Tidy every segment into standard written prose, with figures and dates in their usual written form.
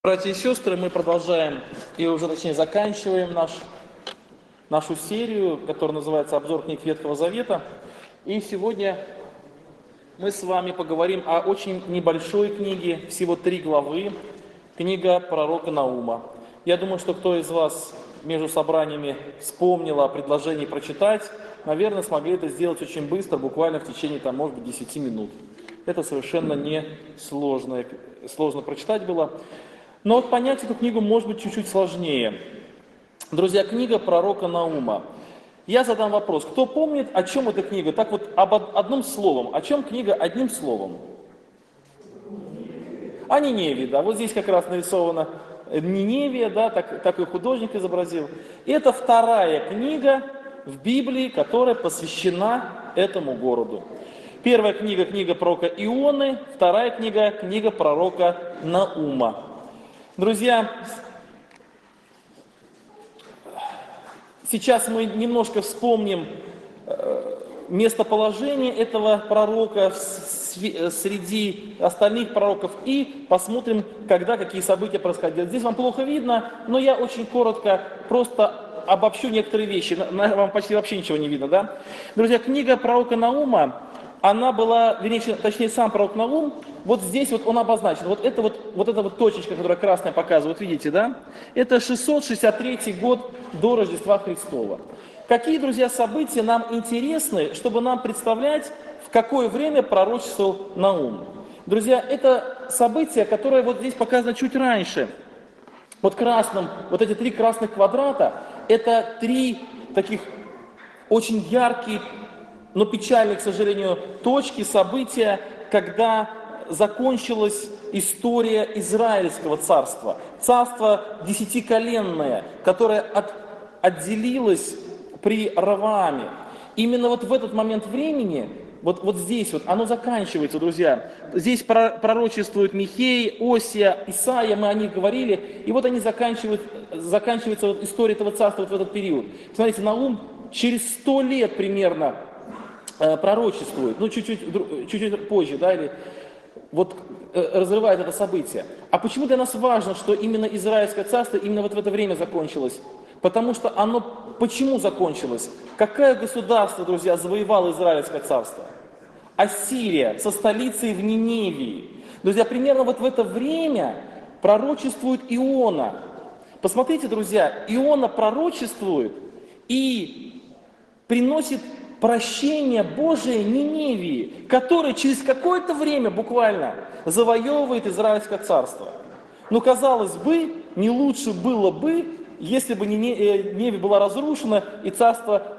Братья и сестры, мы продолжаем, и уже точнее заканчиваем нашу серию, которая называется «Обзор книг Ветхого Завета». И сегодня мы с вами поговорим о очень небольшой книге, всего 3 главы, книга пророка Наума. Я думаю, что кто из вас между собраниями вспомнил о предложении прочитать, наверное, смогли это сделать очень быстро, буквально в течение, может быть, 10 минут. Это совершенно не сложно прочитать было. Но вот понять эту книгу может быть чуть-чуть сложнее. Друзья, книга пророка Наума. Я задам вопрос. Кто помнит, о чем эта книга? Так вот, одним словом. О чем книга одним словом? О Ниневии, да. Вот здесь как раз нарисована Ниневия, да, так и художник изобразил. И это вторая книга в Библии, которая посвящена этому городу. Первая книга – книга пророка Ионы, вторая книга – книга пророка Наума. Друзья, сейчас мы немножко вспомним местоположение этого пророка среди остальных пророков и посмотрим, когда какие события происходили. Здесь вам плохо видно, но я очень коротко просто обобщу некоторые вещи. Вам почти вообще ничего не видно, да? Друзья, книга пророка Наума, она была, точнее сам пророк Наум, вот здесь вот он обозначен. Вот эта вот точечка, которая красная показывает, видите, да? Это 663 год до Рождества Христова. Какие, друзья, события нам интересны, чтобы нам представлять, в какое время пророчествовал Наум? Друзья, это события, которые вот здесь показано чуть раньше. Вот эти 3 красных квадрата, это 3 таких очень яркие, но печальные, к сожалению, точки, события, когда закончилась история Израильского царства. Царство 10-коленное, которое отделилось при Равааме. Именно вот в этот момент времени, вот здесь вот, оно заканчивается, друзья. Здесь пророчествуют Михей, Осия, Исаия, мы о них говорили. И вот они заканчивается вот история этого царства вот в этот период. Смотрите, Наум через 100 лет примерно пророчествует, чуть-чуть позже, да, или вот разрывает это событие. А почему для нас важно, что именно Израильское царство именно вот в это время закончилось? Потому что оно почему закончилось? Какое государство, друзья, завоевало Израильское царство? Ассирия со столицей в Ниневии. Друзья, примерно вот в это время пророчествует Иона. Посмотрите, друзья, Иона пророчествует и приносит прощение Божие Ниневии, которое через какое-то время буквально завоевывает Израильское царство. Но, казалось бы, не лучше было бы, если бы Ниневия была разрушена и царство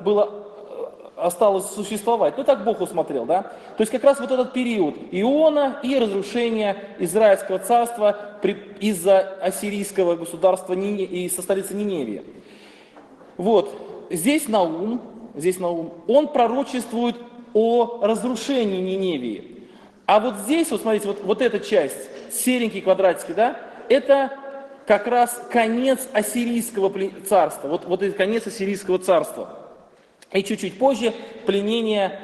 осталось существовать. Так Бог усмотрел, да? То есть как раз вот этот период Иона и разрушение Израильского царства из-за ассирийского государства и со столицы Ниневии. Вот, здесь Наум, он пророчествует о разрушении Ниневии. А вот здесь, вот смотрите, вот эта часть, серенькие квадратики, да, это как раз конец ассирийского царства, вот это конец ассирийского царства. И чуть-чуть позже пленение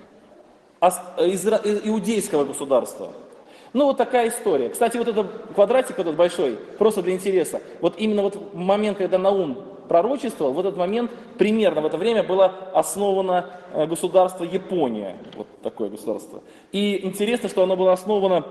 иудейского государства. Вот такая история. Кстати, вот этот квадратик, этот большой, просто для интереса, вот именно вот в момент, когда Наум пророчествовал, в этот момент, примерно в это время было основано государство Япония, вот такое государство. И интересно, что оно было основано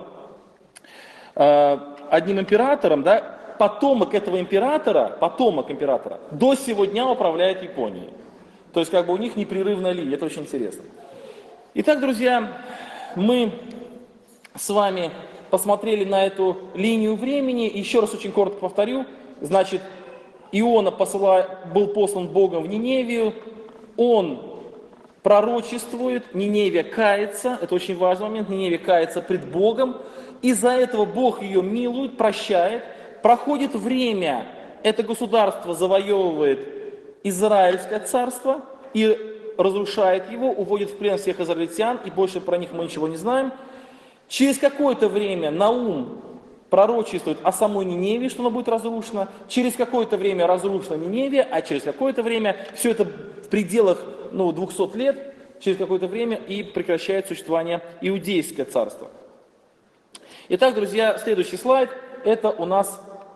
одним императором, да, потомок императора до сего дня управляет Японией. То есть у них непрерывная линия, это очень интересно. Итак, друзья, мы с вами посмотрели на эту линию времени. Еще раз очень коротко повторю. Значит, Иона был послан Богом в Ниневию. Он пророчествует, Ниневия кается. Это очень важный момент. Ниневия кается пред Богом. Из-за этого Бог ее милует, прощает. Проходит время, это государство завоевывает Израильское царство и разрушает его, уводит в плен всех израильтян, и больше про них мы ничего не знаем. Через какое-то время Наум пророчествует о самой Ниневии, что она будет разрушена. Через какое-то время разрушена Ниневия, а через какое-то время, все это в пределах 200 лет, через какое-то время и прекращает существование Иудейское царство. Итак, друзья, следующий слайд, это у нас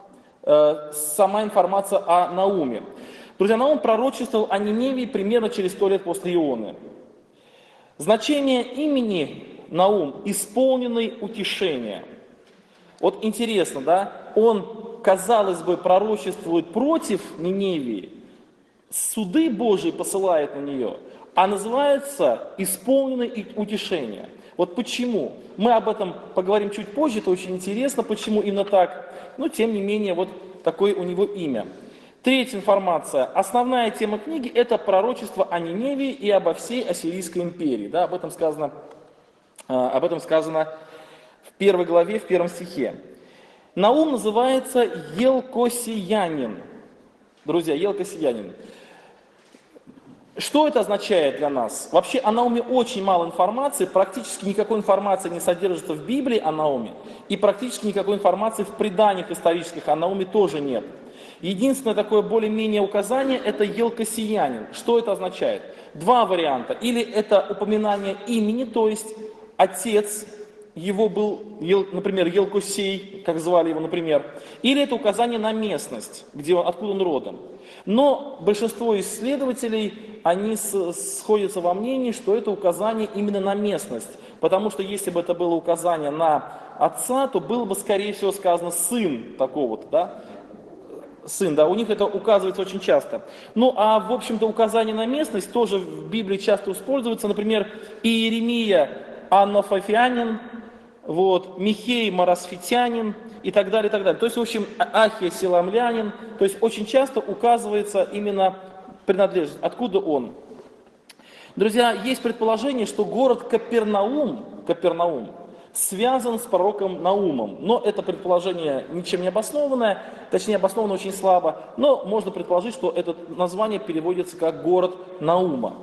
сама информация о Науме. Друзья, Наум пророчествовал о Ниневии примерно через 100 лет после Ионы. Значение имени Наум – исполненный утешения. Вот интересно, да? Он, казалось бы, пророчествует против Ниневии, суды Божии посылает на нее, а называется исполненный утешения. Вот почему? Мы об этом поговорим чуть позже, это очень интересно, почему именно так. Но тем не менее, вот такое у него имя. Третья информация. Основная тема книги – это пророчество о Ниневии и обо всей Ассирийской империи. Да, об этом сказано в первой главе, в первом стихе. Наум называется Елкосиянин. Друзья, Елкосиянин. Что это означает для нас? Вообще о Науме очень мало информации, практически никакой информации не содержится в Библии о Науме, и практически никакой информации в преданиях исторических о Науме тоже нет. Единственное такое более-менее указание – это Елкосиянин. Что это означает? Два варианта. Или это упоминание имени, то есть отец его был, например, Елкосей, как звали его, например. Или это указание на местность, откуда он родом. Но большинство исследователей, они сходятся во мнении, что это указание именно на местность. Потому что если бы это было указание на отца, то было бы, скорее всего, сказано «сын такого-то», да? Сын, да, у них это указывается очень часто. Ну, а, в общем-то, указание на местность тоже в Библии часто используется. Например, Иеремия Аннофафианин, вот, Михей Марасфитянин и так далее, и так далее. То есть, в общем, Ахия Силамлянин. То есть, очень часто указывается именно принадлежность, откуда он. Друзья, есть предположение, что город Капернаум связан с пророком Наумом. Но это предположение ничем не обоснованное, точнее обосновано очень слабо, но можно предположить, что это название переводится как город Наума.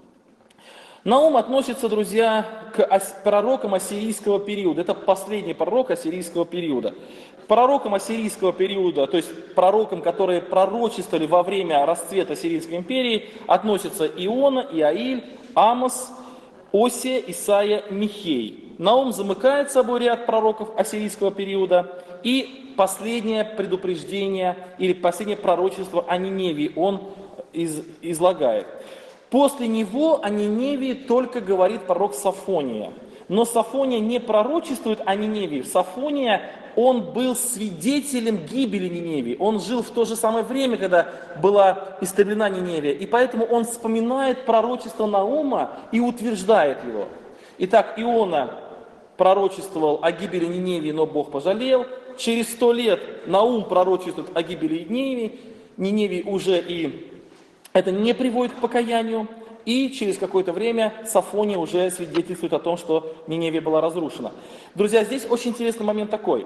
Наум относится, друзья, к пророкам ассирийского периода. Это последний пророк ассирийского периода. К пророкам ассирийского периода, то есть пророкам, которые пророчествовали во время расцвета Ассирийской империи, относятся Иона, Иаиль, Амос, Осия, Исаия, Михей. Наум замыкает собой ряд пророков ассирийского периода, и последнее предупреждение или последнее пророчество о Ниневии он излагает. После него о Ниневии только говорит пророк Софония. Но Софония не пророчествует о Ниневии. Софония, он был свидетелем гибели Ниневии. Он жил в то же самое время, когда была истреблена Ниневия. И поэтому он вспоминает пророчество Наума и утверждает его. Итак, Иона пророчествовал о гибели Ниневии, но Бог пожалел. Через 100 лет Наум пророчествует о гибели Ниневии уже и это не приводит к покаянию, и через какое-то время Софония уже свидетельствует о том, что Ниневия была разрушена. Друзья, здесь очень интересный момент такой.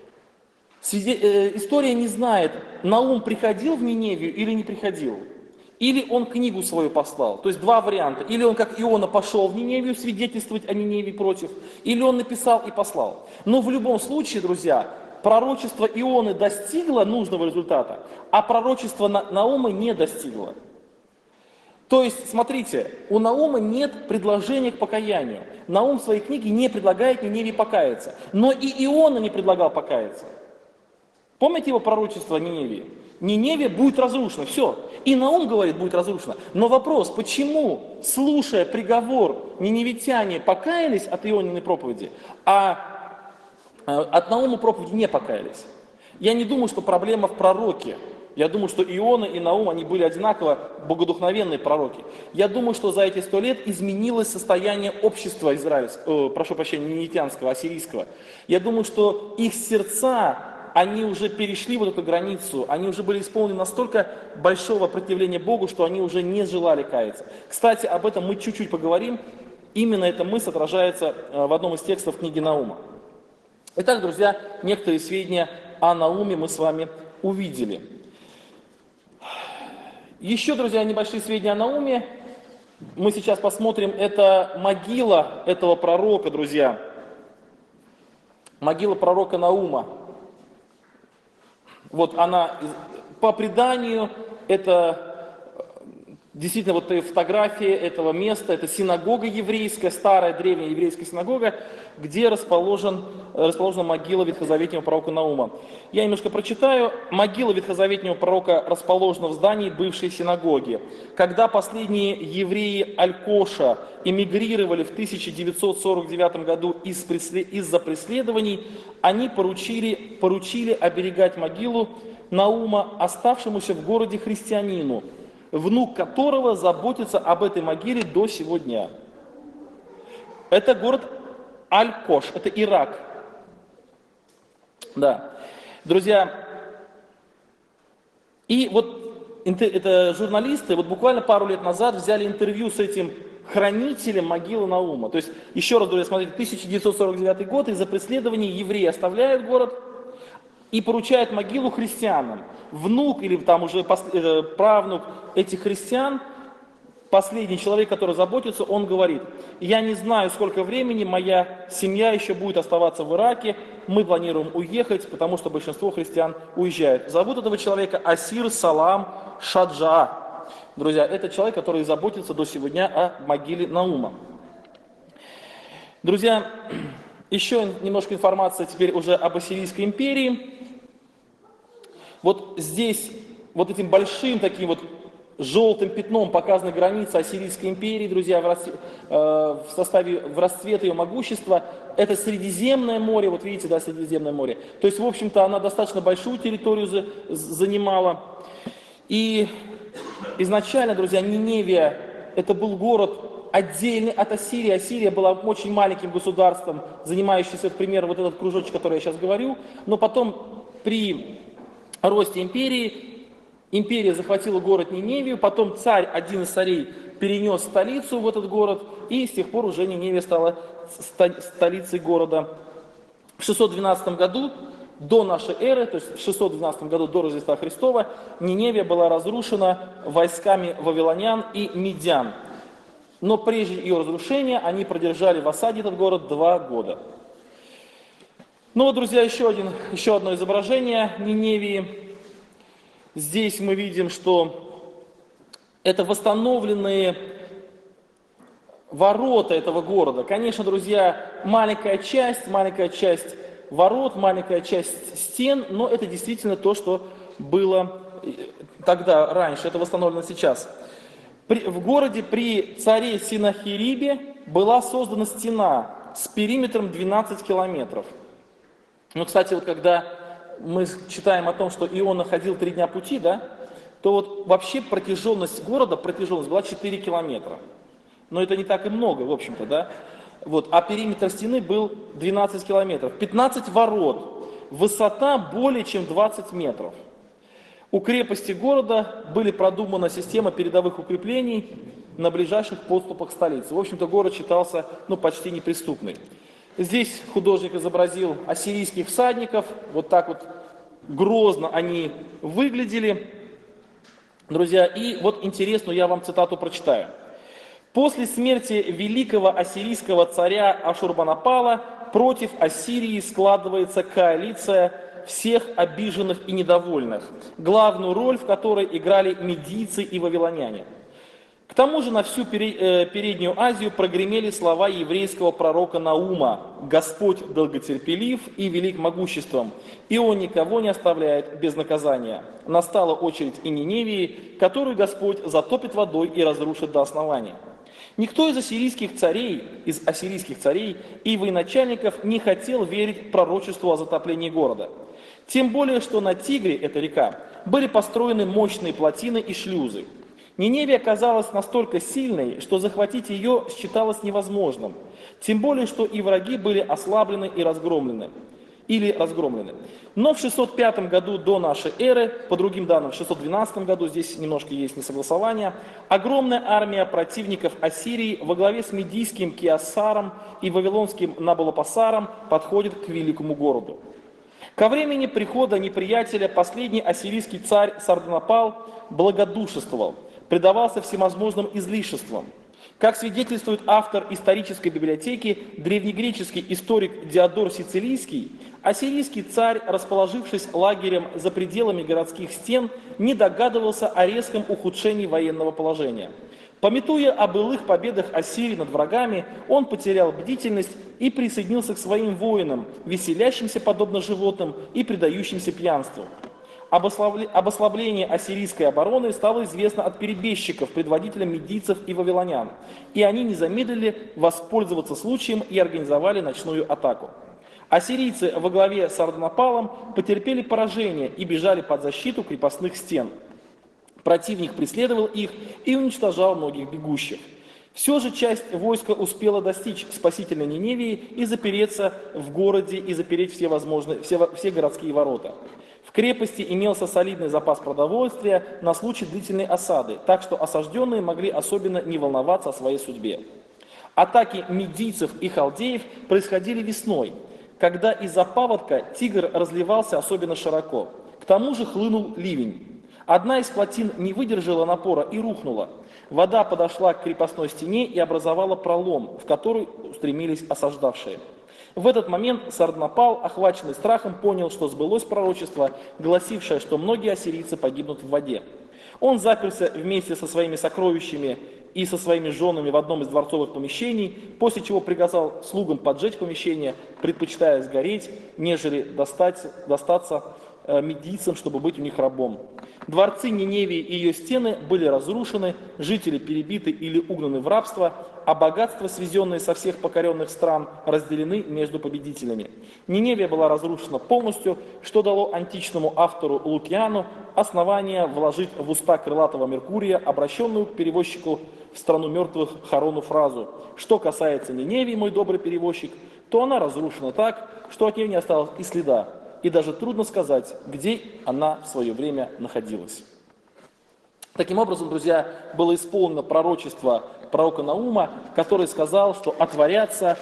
История не знает, Наум приходил в Ниневию или не приходил. Или он книгу свою послал. То есть два варианта. Или он, как Иона, пошел в Ниневию свидетельствовать о Ниневии против, или он написал и послал. Но в любом случае, друзья, пророчество Ионы достигло нужного результата, а пророчество Наума не достигло. То есть, смотрите, у Наума нет предложения к покаянию. Наум в своей книге не предлагает Ниневии покаяться. Но и Иона не предлагал покаяться. Помните его пророчество о Ниневии? Ниневия будет разрушена, все. И Наум говорит, будет разрушена. Но вопрос, почему, слушая приговор, ниневитяне покаялись от Иониной проповеди, а от Наума проповеди не покаялись? Я не думаю, что проблема в пророке. Я думаю, что Иона и Наум, они были одинаково богодухновенные пророки. Я думаю, что за эти 100 лет изменилось состояние общества ниневитянского, ассирийского. Я думаю, что их сердца, они уже перешли вот эту границу, они уже были исполнены настолько большого противления Богу, что они уже не желали каяться. Кстати, об этом мы чуть-чуть поговорим. Именно эта мысль отражается в одном из текстов книги Наума. Итак, друзья, некоторые сведения о Науме мы с вами увидели. Еще, друзья, небольшие сведения о Науме. Мы сейчас посмотрим, это могила этого пророка, друзья. Могила пророка Наума. Вот она, по преданию, это Действительно, вот фотография этого места, это синагога еврейская, старая древняя еврейская синагога, где расположена могила ветхозаветнего пророка Наума. Я немножко прочитаю. Могила ветхозаветнего пророка расположена в здании бывшей синагоги. Когда последние евреи Аль-Коша эмигрировали в 1949 году из-за преследований, они поручили оберегать могилу Наума оставшемуся в городе христианину, внук которого заботится об этой могиле до сего дня. Это город Аль-Кош, это Ирак. Да. Друзья, и вот это журналисты вот буквально пару лет назад взяли интервью с этим хранителем могилы Наума. То есть, еще раз, друзья, смотрите, 1949 год, из-за преследований евреи оставляют город и поручают могилу христианам. Внук или там уже правнук этих христиан, последний человек, который заботится, он говорит: я не знаю, сколько времени моя семья еще будет оставаться в Ираке, мы планируем уехать, потому что большинство христиан уезжает. Зовут этого человека Асир Салам Шаджа. Друзья, это человек, который заботится до сего дня о могиле Наума. Друзья, еще немножко информации теперь уже об Ассирийской империи. Вот здесь, вот этим большим таким вот желтым пятном показаны границы Ассирийской империи, друзья, в расцвет ее могущества. Это Средиземное море, вот видите, да, Средиземное море. То есть, в общем-то, она достаточно большую территорию занимала. И изначально, друзья, Ниневия, это был город отдельный от Ассирии. Ассирия была очень маленьким государством, занимающимся, к примеру, вот этот кружочек, который я сейчас говорю. Но потом при росте империи, империя захватила город Ниневию, потом царь, один из царей, перенес столицу в этот город, и с тех пор уже Ниневия стала столицей города. В 612 году до нашей эры, то есть в 612 году до Рождества Христова, Ниневия была разрушена войсками вавилонян и медян. Но прежде ее разрушения они продержали в осаде этот город 2 года. Ну вот, друзья, еще одно изображение Ниневии. Здесь мы видим, что это восстановленные ворота этого города. Конечно, друзья, маленькая часть ворот, маленькая часть стен, но это действительно то, что было тогда, раньше, это восстановлено сейчас. В городе при царе Синахирибе была создана стена с периметром 12 километров. Ну, кстати, вот когда мы читаем о том, что Иона ходил 3 дня пути, да, то вот вообще протяженность города, была 4 километра. Но это не так и много, в общем-то, да. Вот, а периметр стены был 12 километров. 15 ворот, высота более чем 20 метров. У крепости города были продумана система передовых укреплений на ближайших подступах к столице. В общем-то, город считался почти неприступный. Здесь художник изобразил ассирийских всадников, вот так вот грозно они выглядели, друзья. И вот интересную я вам цитату прочитаю. «После смерти великого ассирийского царя Ашурбанапала против Ассирии складывается коалиция всех обиженных и недовольных, главную роль в которой играли медийцы и вавилоняне. К тому же на всю Переднюю Азию прогремели слова еврейского пророка Наума: «Господь долготерпелив и велик могуществом, и Он никого не оставляет без наказания. Настала очередь и Ниневии, которую Господь затопит водой и разрушит до основания». Никто из ассирийских царей и военачальников не хотел верить пророчеству о затоплении города. Тем более, что на Тигре, это река, были построены мощные плотины и шлюзы. Ниневия оказалась настолько сильной, что захватить ее считалось невозможным. Тем более, что и враги были ослаблены и разгромлены. Но в 605 году до нашей эры, по другим данным в 612 году, здесь немножко есть несогласование, огромная армия противников Ассирии во главе с медийским Киосаром и вавилонским Набалопоссаром подходит к великому городу. Ко времени прихода неприятеля последний ассирийский царь Сарданапал благодушествовал, предавался всевозможным излишествам. Как свидетельствует автор исторической библиотеки, древнегреческий историк Диодор Сицилийский, Ассирийский царь, расположившись лагерем за пределами городских стен, не догадывался о резком ухудшении военного положения. Памятуя о былых победах Ассирии над врагами, он потерял бдительность и присоединился к своим воинам, веселящимся подобно животным и предающимся пьянству. Об ослаблении ассирийской обороны стало известно от перебежчиков, предводителям медийцев и вавилонян, и они не замедлили воспользоваться случаем и организовали ночную атаку. Ассирийцы во главе с Сарданапалом потерпели поражение и бежали под защиту крепостных стен. Противник преследовал их и уничтожал многих бегущих. Все же часть войска успела достичь спасительной Ниневии и запереться в городе и запереть все городские ворота. В крепости имелся солидный запас продовольствия на случай длительной осады, так что осажденные могли особенно не волноваться о своей судьбе. Атаки медийцев и халдеев происходили весной, когда из-за паводка Тигр разливался особенно широко. К тому же хлынул ливень. Одна из плотин не выдержала напора и рухнула. Вода подошла к крепостной стене и образовала пролом, в который устремились осаждавшие. В этот момент Сарданапал, охваченный страхом, понял, что сбылось пророчество, гласившее, что многие ассирийцы погибнут в воде. Он заперся вместе со своими сокровищами и со своими женами в одном из дворцовых помещений, после чего приказал слугам поджечь помещение, предпочитая сгореть, нежели достаться медийцам, чтобы быть у них рабом. Дворцы Ниневии и ее стены были разрушены, жители перебиты или угнаны в рабство, а богатства, свезенные со всех покоренных стран, разделены между победителями. Ниневия была разрушена полностью, что дало античному автору Лукиану основание вложить в уста крылатого Меркурия, обращенную к перевозчику в страну мертвых Харону фразу: «Что касается Ниневии, мой добрый перевозчик, то она разрушена так, что от нее не осталось и следа, и даже трудно сказать, где она в свое время находилась». Таким образом, друзья, было исполнено пророчество пророка Наума, который сказал, что отворятся,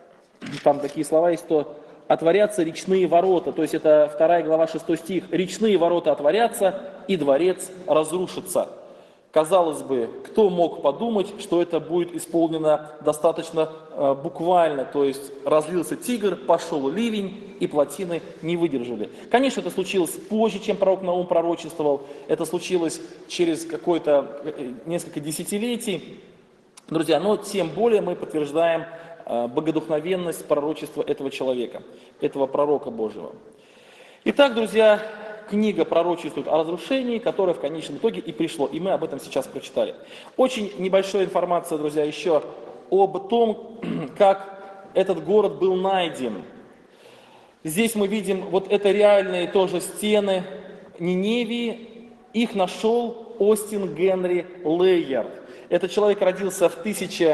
там такие слова есть, что отворятся речные ворота, то есть это 2 глава 6 стих, речные ворота отворятся и дворец разрушится. Казалось бы, кто мог подумать, что это будет исполнено достаточно буквально, то есть разлился Тигр, пошел ливень, и плотины не выдержали. Конечно, это случилось позже, чем пророк Наум пророчествовал, это случилось через несколько десятилетий, друзья, но тем более мы подтверждаем богодухновенность пророчества этого человека, этого пророка Божьего. Итак, друзья, книга пророчествует о разрушении, которое в конечном итоге и пришло, и мы об этом сейчас прочитали. Очень небольшая информация, друзья, еще об том, как этот город был найден. Здесь мы видим, вот это реальные тоже стены Ниневии, их нашел Остин Генри Лейярд. Этот человек родился в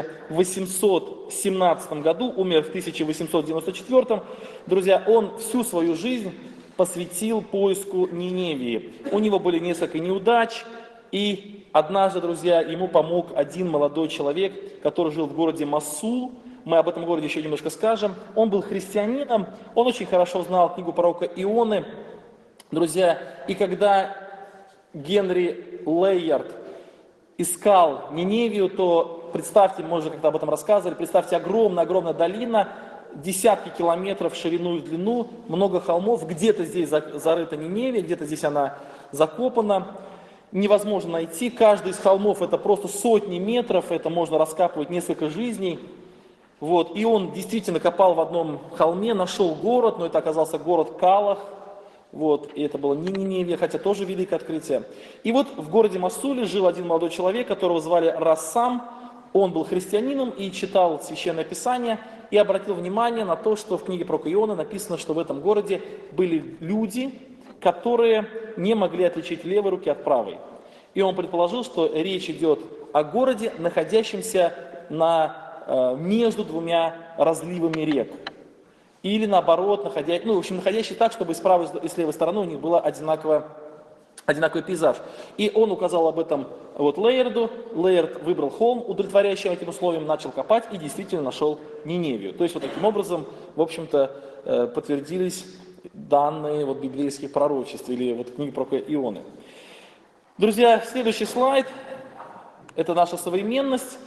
1817 году, умер в 1894. Друзья, он всю свою жизнь посвятил поиску Ниневии. У него были несколько неудач, и однажды, друзья, ему помог один молодой человек, который жил в городе Моссул. Мы об этом городе еще немножко скажем. Он был христианином, он очень хорошо знал книгу пророка Ионы. Друзья, и когда Генри Лейярд искал Ниневию, то представьте, мы уже когда об этом рассказывали, представьте, огромная долина, десятки километров в ширину и в длину, много холмов, где-то здесь зарыта Ниневия, где-то здесь она закопана, невозможно найти, каждый из холмов это просто сотни метров, это можно раскапывать несколько жизней. Вот. И он действительно копал в одном холме, нашел город, но это оказался город Калах, вот. И это было не Ниневия, хотя тоже великое открытие. И вот в городе Моссуле жил один молодой человек, которого звали Рассам, он был христианином и читал Священное Писание, и обратил внимание на то, что в книге пророка Ионы написано, что в этом городе были люди, которые не могли отличить левой руки от правой. И он предположил, что речь идет о городе, находящемся между двумя разливами рек. Или наоборот, находящий так, чтобы с правой и с левой стороны у них был одинаковый пейзаж. И он указал об этом Лейярду. Лейярд выбрал холм, удовлетворяющий этим условиям, начал копать и действительно нашел Ниневию. То есть вот таким образом, в общем-то, подтвердились данные библейских пророчеств или книги пророка Ионы. Друзья, следующий слайд – это наша современность.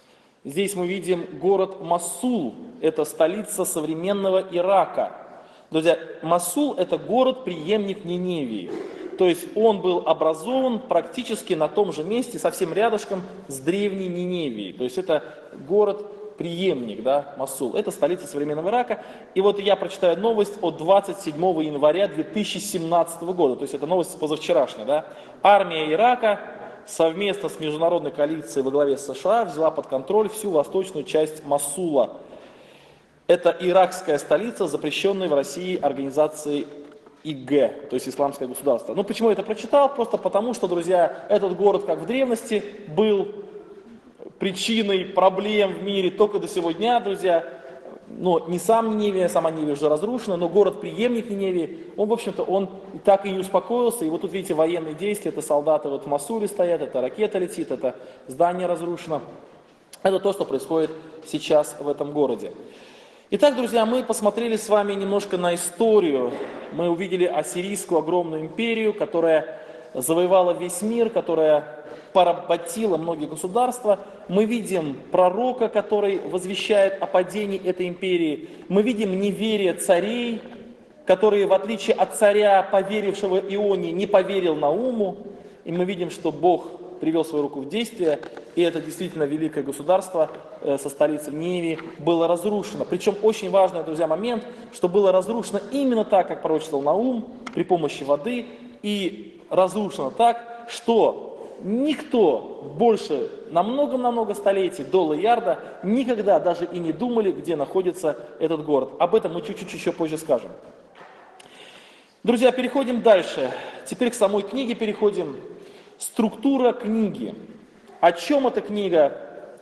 Здесь мы видим город Моссул, это столица современного Ирака. Друзья, Мосул – это город-преемник Ниневии. То есть он был образован практически на том же месте, совсем рядышком с древней Ниневией. То есть это город-преемник, да, Мосул. Это столица современного Ирака. И вот я прочитаю новость от 27 января 2017 года. То есть это новость позавчерашняя. Да. Армия Ирака совместно с международной коалицией во главе с США взяла под контроль всю восточную часть Мосула. Это иракская столица, запрещенная в России организацией ИГ, то есть Исламское государство. Ну почему я это прочитал? Просто потому, что, друзья, этот город, как в древности, был причиной проблем в мире только до сего дня, друзья. Но не сам Ниневия, сама Ниневия уже разрушена, но город-преемник Ниневии, он, в общем-то, он так и не успокоился. И вот тут, видите, военные действия, это солдаты вот в Мосуле стоят, это ракета летит, это здание разрушено. Это то, что происходит сейчас в этом городе. Итак, друзья, мы посмотрели с вами немножко на историю. Мы увидели ассирийскую огромную империю, которая завоевала весь мир, которая поработила многие государства. Мы видим пророка, который возвещает о падении этой империи. Мы видим неверие царей, которые, в отличие от царя, поверившего Ионе, не поверил Науму. И мы видим, что Бог привел свою руку в действие, и это действительно великое государство со столицей Ниневии было разрушено. Причем очень важный, друзья, момент, что было разрушено именно так, как пророчествовал Наум, при помощи воды, и разрушено так, что никто больше на много-много столетий до Лоярда никогда даже и не думали, где находится этот город. Об этом мы чуть-чуть еще позже скажем. Друзья, переходим дальше. Теперь к самой книге переходим. Структура книги. О чем эта книга?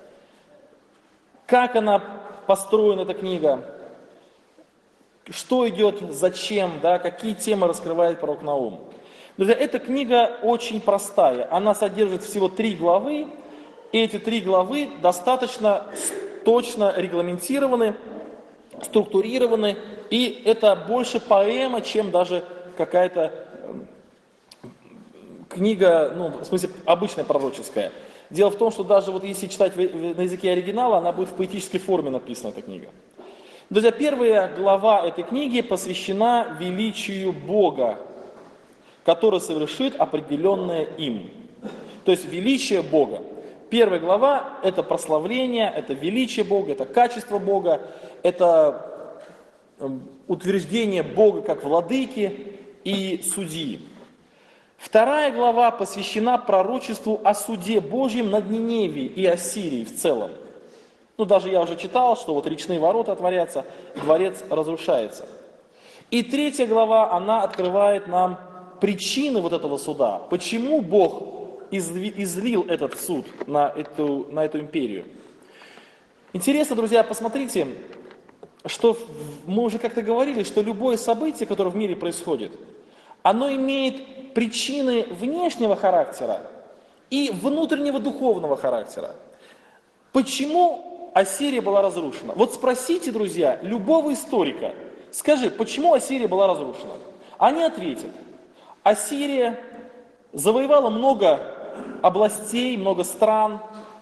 Как она построена, эта книга? Что идет, зачем, да? Какие темы раскрывает пророк Наум? Друзья, эта книга очень простая. Она содержит всего 3 главы. И эти 3 главы достаточно точно регламентированы, структурированы. И это больше поэма, чем даже какая-то книга, ну, в смысле, обычная пророческая. Дело в том, что даже вот если читать на языке оригинала, она будет в поэтической форме написана, эта книга. Друзья, первая глава этой книги посвящена величию Бога, который совершит определенное им. То есть величие Бога. Первая глава – это прославление, это величие Бога, это качество Бога, это утверждение Бога как владыки и судьи. Вторая глава посвящена пророчеству о суде Божьем над Ниневией и Ассирией в целом. Ну, даже я уже читал, что вот речные ворота отворятся, дворец разрушается. И третья глава, она открывает нам причины вот этого суда. Почему Бог излил этот суд на эту империю? Интересно, друзья, посмотрите, что мы уже как-то говорили, что любое событие, которое в мире происходит, оно имеет причины внешнего характера и внутреннего духовного характера. Почему Ассирия была разрушена? Вот спросите, друзья, любого историка, скажи, почему Ассирия была разрушена? Они ответят, Ассирия завоевала много областей, много стран.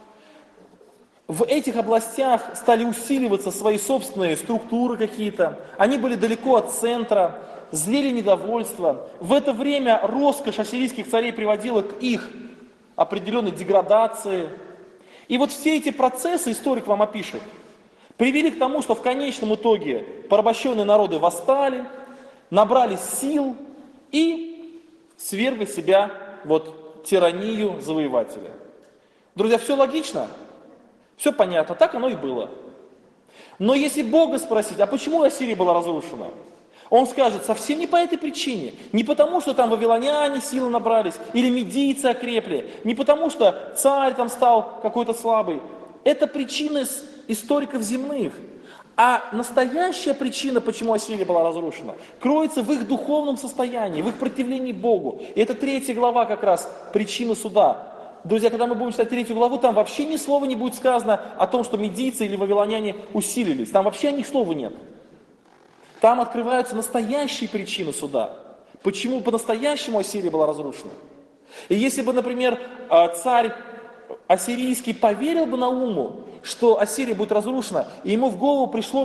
В этих областях стали усиливаться свои собственные структуры какие-то. Они были далеко от центра. Зрели недовольство. В это время роскошь ассирийских царей приводила к их определенной деградации. И вот все эти процессы, историк вам опишет, привели к тому, что в конечном итоге порабощенные народы восстали, набрались сил и свергли в себя вот тиранию завоевателя. Друзья, все логично? Все понятно, так оно и было. Но если Бога спросить, а почему Ассирия была разрушена? Он скажет, совсем не по этой причине. Не потому, что там вавилоняне силы набрались, или медийцы окрепли. Не потому, что царь там стал какой-то слабый. Это причины историков земных. А настоящая причина, почему Ассирия была разрушена, кроется в их духовном состоянии, в их противлении Богу. И это 3 глава как раз причина суда. Друзья, когда мы будем читать 3 главу, там вообще ни слова не будет сказано о том, что медийцы или вавилоняне усилились. Там вообще о них слова нет. Там открываются настоящие причины суда. Почему по-настоящему Ассирия была разрушена? И если бы, например, царь ассирийский поверил бы Науму, что Ассирия будет разрушена, и ему в голову пришло бы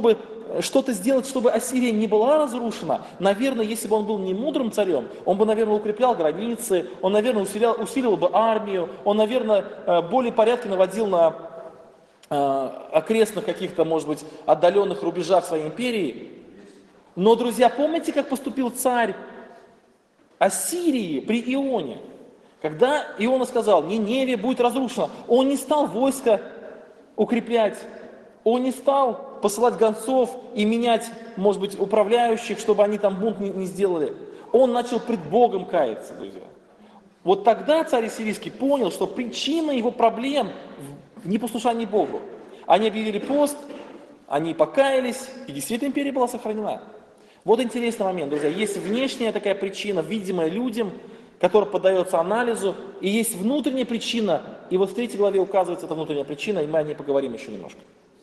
что-то сделать, чтобы Ассирия не была разрушена. Наверное, если бы он был не мудрым царем, он бы, наверное, укреплял границы, он, наверное, усилил бы армию, он, наверное, более порядки наводил на окрестных каких-то, может быть, отдаленных рубежах своей империи. Но, друзья, помните, как поступил царь Ассирии при Ионе? Когда Иона сказал, Ниневия будет разрушена, он не стал войско укреплять, он не стал посылать гонцов и менять, может быть, управляющих, чтобы они там бунт не сделали. Он начал пред Богом каяться, друзья. Вот тогда царь Ассирийский понял, что причина его проблем в непослушании Богу. Они объявили пост, они покаялись, и действительно империя была сохранена. Вот интересный момент, друзья. Есть внешняя такая причина, видимая людям, которая поддается анализу, и есть внутренняя причина, и вот в 3 главе указывается эта внутренняя причина, и мы о ней поговорим еще немножко.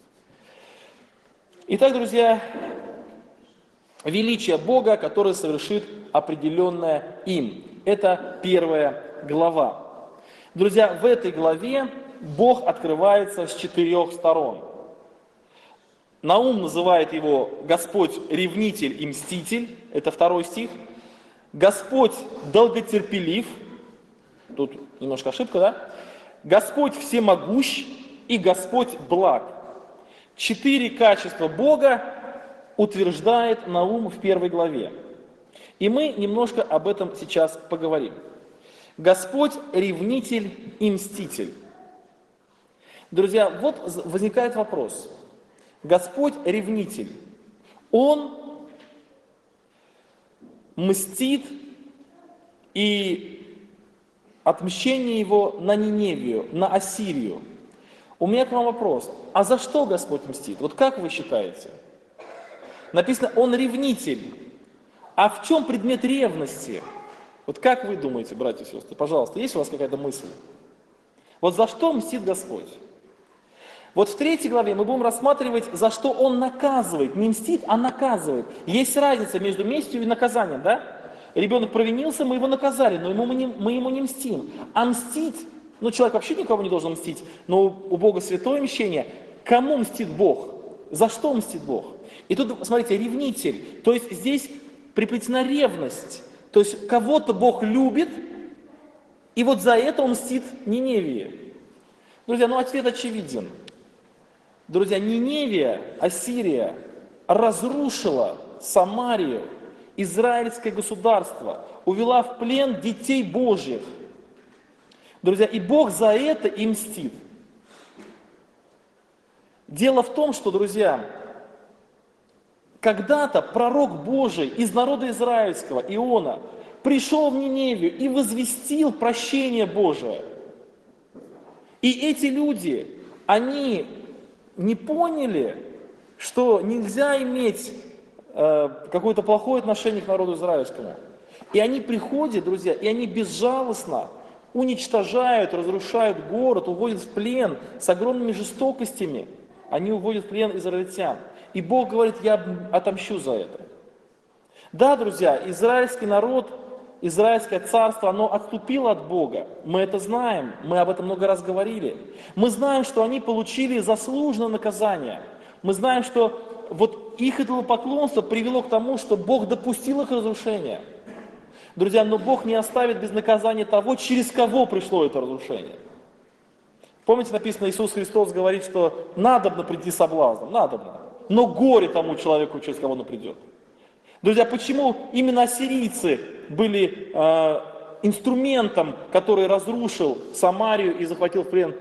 Итак, друзья, величие Бога, который совершит определенное им. Это 1 глава. Друзья, в этой главе Бог открывается с 4 сторон. Наум называет его Господь ревнитель и мститель, это 2 стих. Господь долготерпелив, тут немножко ошибка, да? Господь всемогущ и Господь благ. 4 качества Бога утверждает Наум в 1 главе. И мы немножко об этом сейчас поговорим. Господь ревнитель и мститель. Друзья, вот возникает вопрос. Господь ревнитель. Он мстит, и отмщение его на Ниневию, на Ассирию. У меня к вам вопрос. А за что Господь мстит? Вот как вы считаете? Написано, он ревнитель. А в чем предмет ревности? Вот как вы думаете, братья и сестры? Пожалуйста, есть у вас какая-то мысль? Вот за что мстит Господь? Вот в 3 главе мы будем рассматривать, за что Он наказывает. Не мстит, а наказывает. Есть разница между местью и наказанием, да? Ребенок провинился, мы его наказали, но мы ему не мстим. А мстить, человек вообще никого не должен мстить, но у Бога святое мщение. Кому мстит Бог? За что мстит Бог? И тут, смотрите, ревнитель. То есть здесь приплетена ревность. То есть кого-то Бог любит, и вот за это Он мстит Ниневии. Друзья, ответ очевиден. Друзья, Ниневия, Ассирия, разрушила Самарию, израильское государство, увела в плен детей Божьих. Друзья, и Бог за это и мстит. Дело в том, что, друзья, когда-то пророк Божий из народа израильского, Иона, пришел в Ниневию и возвестил прощение Божие. И эти люди, они не поняли, что нельзя иметь какое-то плохое отношение к народу израильскому. И они приходят, друзья, и они безжалостно уничтожают, разрушают город, уводят в плен с огромными жестокостями. Они уводят в плен израильтян. И Бог говорит, я отомщу за это. Да, друзья, израильский народ, Израильское царство, оно отступило от Бога. Мы это знаем, мы об этом много раз говорили. Мы знаем, что они получили заслуженное наказание. Мы знаем, что вот их идолопоклонство привело к тому, что Бог допустил их разрушение. Друзья, но Бог не оставит без наказания того, через кого пришло это разрушение. Помните, написано, Иисус Христос говорит, что надобно прийти соблазном, надобно. Но горе тому человеку, через кого он придет. Друзья, почему именно ассирийцы были инструментом, который разрушил Самарию и захватил в плен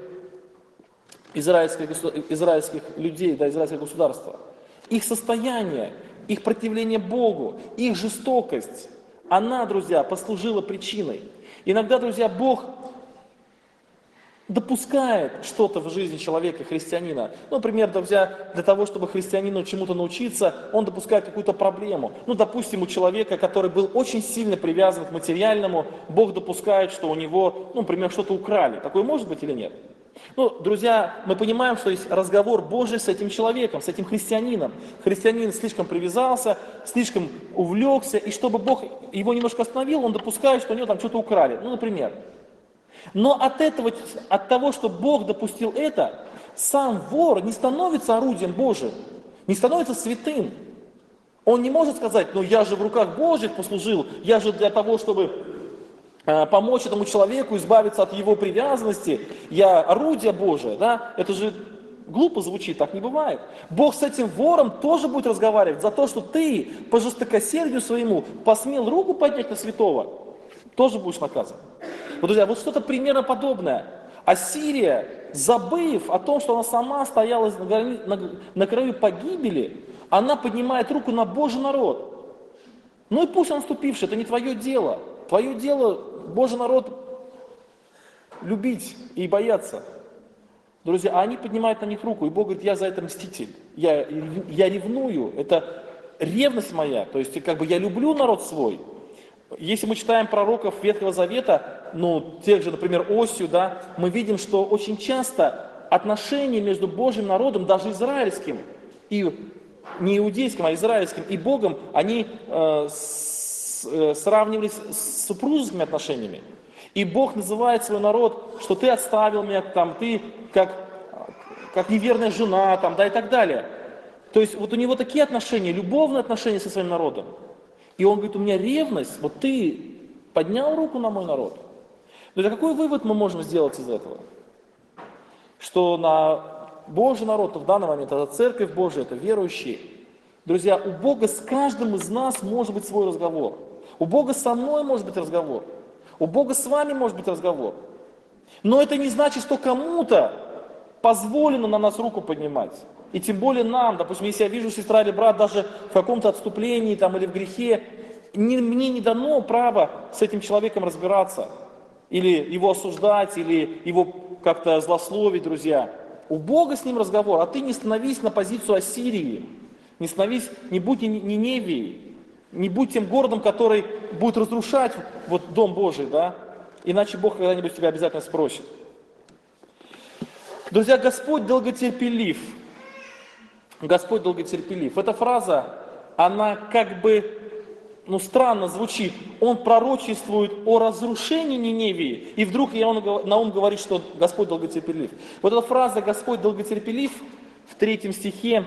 израильских людей, израильское государство? Их состояние, их противление Богу, их жестокость, она, друзья, послужила причиной. Иногда, друзья, Бог допускает что-то в жизни человека, христианина. Например, друзья, для того, чтобы христианину чему-то научиться, он допускает какую-то проблему. Допустим, у человека, который был очень сильно привязан к материальному, Бог допускает, что у него, например, что-то украли. Такое может быть или нет? Друзья, мы понимаем, что есть разговор Божий с этим человеком, с этим христианином. Христианин слишком привязался, слишком увлекся, и чтобы Бог его немножко остановил, он допускает, что у него там что-то украли. Например. Но от того, что Бог допустил это, сам вор не становится орудием Божьим. не становится святым. Он не может сказать, ну я же в руках Божьих послужил, я же для того, чтобы помочь этому человеку избавиться от его привязанности, я орудие Божие, да? Это же глупо звучит, так не бывает. Бог с этим вором тоже будет разговаривать за то, что ты по жестокосердию своему посмел руку поднять на святого, тоже будешь наказан. Вот, друзья, вот что-то примерно подобное. Ассирия, забыв о том, что она сама стояла на краю погибели, она поднимает руку на Божий народ. Ну и пусть он наступивший, это не твое дело. Твое дело, Божий народ, любить и бояться. Друзья, а они поднимают на них руку, и Бог говорит, я за это мститель. Я ревную, это ревность моя. То есть как бы я люблю народ свой. Если мы читаем пророков Ветхого Завета, ну, тех же, например, Осию, да, мы видим, что очень часто отношения между Божьим народом, даже израильским, и не иудейским, а израильским, и Богом, они сравнивались с супружескими отношениями. И Бог называет свой народ, что ты отставил меня, там, ты как неверная жена, там, да, и так далее. То есть вот у него такие отношения, любовные отношения со своим народом. И он говорит, у меня ревность, вот ты поднял руку на мой народ. Но какой вывод мы можем сделать из этого? Что на Божий народ в данный момент, это церковь Божия, это верующие. Друзья, у Бога с каждым из нас может быть свой разговор. У Бога со мной может быть разговор. У Бога с вами может быть разговор. Но это не значит, что кому-то позволено на нас руку поднимать. И тем более нам, допустим, если я вижу сестра или брат даже в каком-то отступлении там, или в грехе, мне не дано право с этим человеком разбираться, или его осуждать, или его как-то злословить, друзья. У Бога с ним разговор, а ты не становись на позицию Ассирии, не будь Ниневией, не будь тем городом, который будет разрушать вот Дом Божий, да? Иначе Бог когда-нибудь тебя обязательно спросит. Друзья, Господь долготерпелив. Господь долготерпелив. Эта фраза, она как бы, странно звучит. Он пророчествует о разрушении Ниневии, и вдруг Наум говорит, что Господь долготерпелив. Вот эта фраза «Господь долготерпелив» в 3 стихе,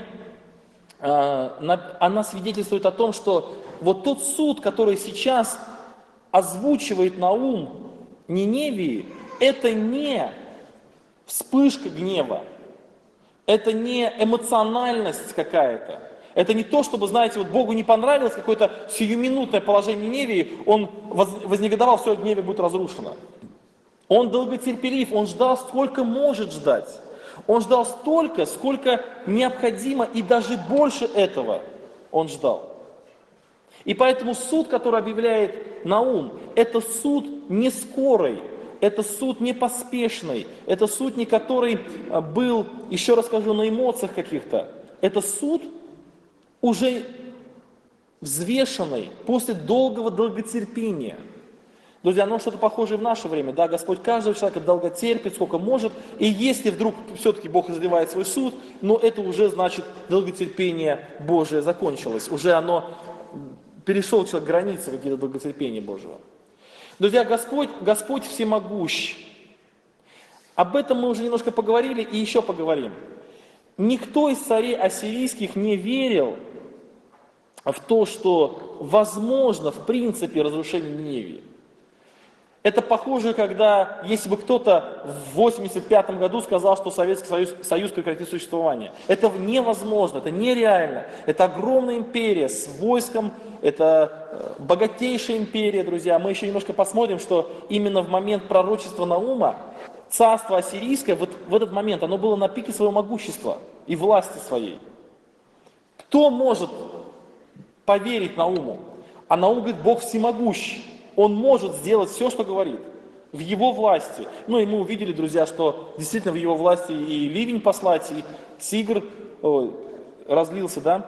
она свидетельствует о том, что вот тот суд, который сейчас озвучивает Наум Ниневии, это не вспышка гнева, это не эмоциональность какая-то, это не то, чтобы, знаете, вот Богу не понравилось какое-то сиюминутное положение Ниневии, он вознегодовал, все, Ниневия будет разрушена. Он долготерпелив, он ждал, сколько может ждать. Он ждал столько, сколько необходимо, и даже больше этого он ждал. И поэтому суд, который объявляет Наум, это суд не скорый, это суд не поспешный, это суд не который был, еще раз скажу, на эмоциях каких-то. Это суд уже взвешенный после долгого долготерпения. Друзья, что-то похожее в наше время, да, Господь каждого человека долго терпит, сколько может, и если вдруг все-таки Бог изливает свой суд, но это уже значит долготерпение Божие закончилось, уже перешел человек границы какие-то долготерпения Божьего. Друзья, Господь всемогущ. Об этом мы уже немножко поговорили и еще поговорим. Никто из царей ассирийских не верил в то, что возможно в принципе разрушение Ниневии. Это похоже, когда, если бы кто-то в 1985 году сказал, что Советский Союз прекратит существование. Это невозможно, это нереально. Это огромная империя с войском, это богатейшая империя, друзья. Мы еще немножко посмотрим, что именно в момент пророчества Наума царство ассирийское, вот в этот момент, оно было на пике своего могущества и власти своей. Кто может поверить Науму? А Наум говорит, Бог всемогущ. Он может сделать все, что говорит, в его власти. И мы увидели, друзья, что действительно в его власти и ливень послать, и тигр разлился, да?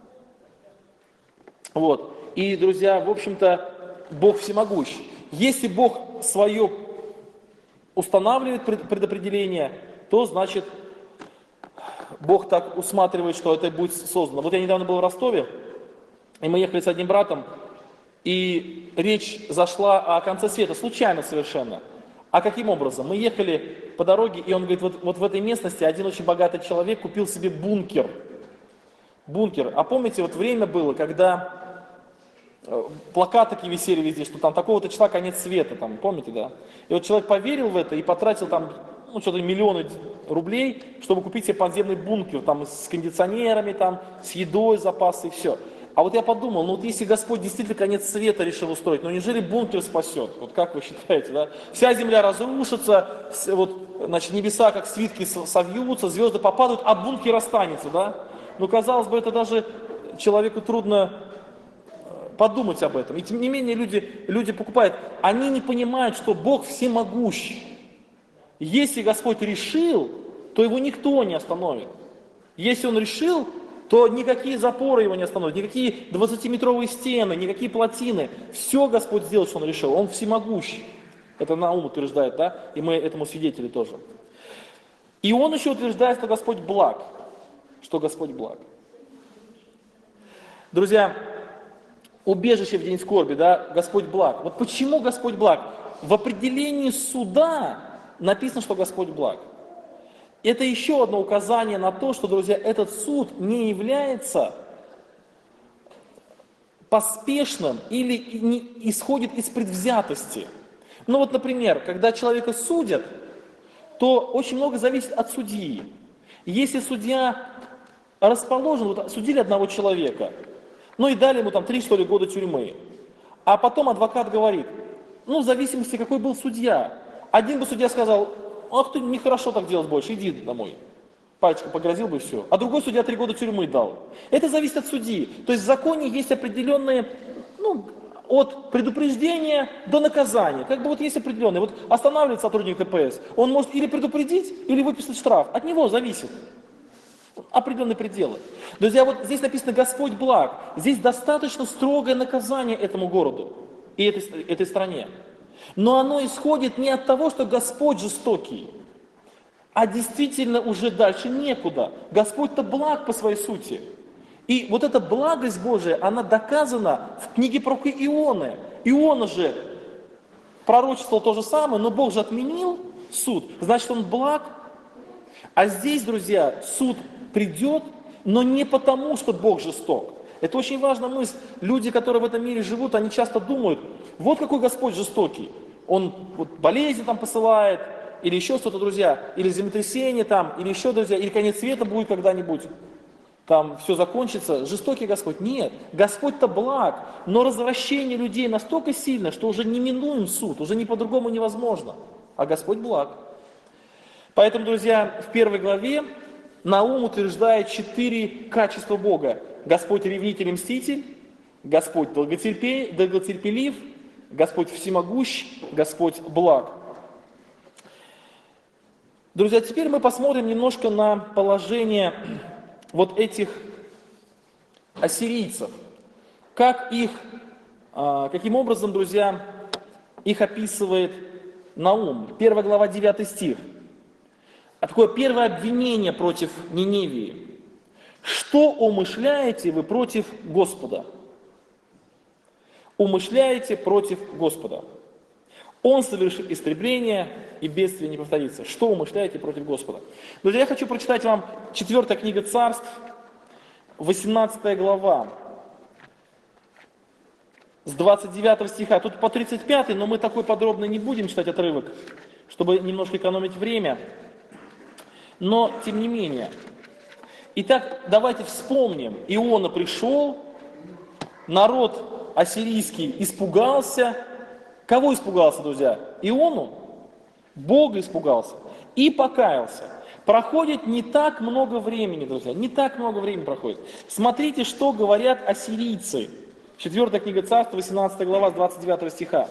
Вот. И, друзья, в общем-то, Бог всемогущ. Если Бог свое устанавливает предопределение, то, значит, Бог так усматривает, что это будет создано. Вот я недавно был в Ростове, и мы ехали с одним братом, и речь зашла о конце света, случайно совершенно. А каким образом? Мы ехали по дороге, и он говорит, вот в этой местности один очень богатый человек купил себе бункер. Бункер. А помните, вот время было, когда плакаты такие висели везде, что там такого-то числа конец света, там, помните, да? И вот человек поверил в это и потратил там, ну, что-то миллионы рублей, чтобы купить себе подземный бункер, там, с кондиционерами, там, с едой, запасы и все. А вот я подумал, ну вот если Господь действительно конец света решил устроить, ну неужели бункер спасет? Вот как вы считаете, да? Вся земля разрушится, вот, значит, небеса как свитки совьются, звезды попадают, а бункер останется, да? Ну, казалось бы, это даже человеку трудно подумать об этом. И тем не менее люди покупают. Они не понимают, что Бог всемогущ. Если Господь решил, то его никто не остановит. Если Он решил, то никакие запоры его не остановят, никакие 20-метровые стены, никакие плотины. Все Господь сделал, что Он решил. Он всемогущ. Это Наум утверждает, да? И мы этому свидетели тоже. И он еще утверждает, что Господь благ. Что Господь благ. Друзья, убежище в день скорби, да, Господь благ. Вот почему Господь благ? В определении суда написано, что Господь благ. Это еще одно указание на то, что, друзья, этот суд не является поспешным или не исходит из предвзятости. Ну вот, например, когда человека судят, то очень много зависит от судьи. Если судья расположен, вот судили одного человека, ну и дали ему там 3, что ли, года тюрьмы, а потом адвокат говорит, ну в зависимости, какой был судья. Один бы судья сказал, ах ты, нехорошо так делать больше, иди домой. Пальчиком погрозил бы и все. А другой судья 3 года тюрьмы дал. Это зависит от судьи. То есть в законе есть определенные, ну, от предупреждения до наказания. Как бы вот есть определенные. Вот останавливает сотрудник ДПС, он может или предупредить, или выписать штраф. От него зависит. Определенные пределы. Друзья, вот здесь написано «Господь благ». Здесь достаточно строгое наказание этому городу и этой стране. Но оно исходит не от того, что Господь жестокий, а действительно уже дальше некуда. Господь-то благ по своей сути. И вот эта благость Божия, она доказана в книге пророка Ионы. Иона же пророчествовал то же самое, но Бог же отменил суд, значит он благ. А здесь, друзья, суд придет, но не потому, что Бог жесток. Это очень важная мысль. Люди, которые в этом мире живут, они часто думают, вот какой Господь жестокий. Он вот болезни там посылает, или еще что-то, друзья, или землетрясение там, или еще, друзья, или конец света будет когда-нибудь, там все закончится. Жестокий Господь. Нет, Господь-то благ, но развращение людей настолько сильно, что уже неминуем суд, уже по-другому невозможно. А Господь благ. Поэтому, друзья, в 1 главе Наум утверждает 4 качества Бога. Господь ревнитель и мститель, Господь долготерпелив, Господь всемогущ, Господь благ. Друзья, теперь мы посмотрим немножко на положение вот этих ассирийцев. Каким образом, друзья, их описывает Наум. 1 глава, 9 стих. А такое первое обвинение против Ниневии. Что умышляете вы против Господа? Умышляете против Господа. Он совершит истребление, и бедствие не повторится. Что умышляете против Господа? Друзья, я хочу прочитать вам 4 книга Царств, 18 глава, с 29 стиха. Тут по 35, но мы такой подробно не будем читать отрывок, чтобы немножко экономить время. Но, тем не менее. Итак, давайте вспомним. Иона пришел, народ ассирийский испугался. Кого испугался, друзья? Иону? Бога испугался. И покаялся. Проходит не так много времени, друзья. Не так много времени проходит. Смотрите, что говорят ассирийцы. 4 книга Царств, 18 глава, с 29 стиха.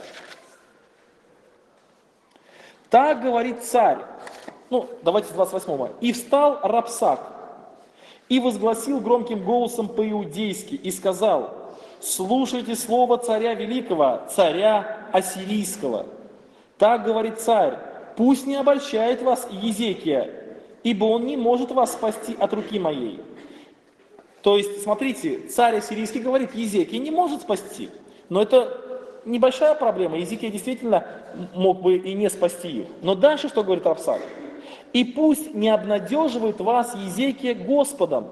Так говорит царь. Давайте с 28. «И встал Рапсак, и возгласил громким голосом по-иудейски, и сказал, слушайте слово царя великого, царя ассирийского. Так говорит царь, пусть не обольщает вас Езекия, ибо он не может вас спасти от руки моей». То есть, смотрите, царь ассирийский говорит, Езекия не может спасти. Но это небольшая проблема, Езекия действительно мог бы и не спасти их. Но дальше что говорит Рапсак? «И пусть не обнадеживает вас Езекия Господом,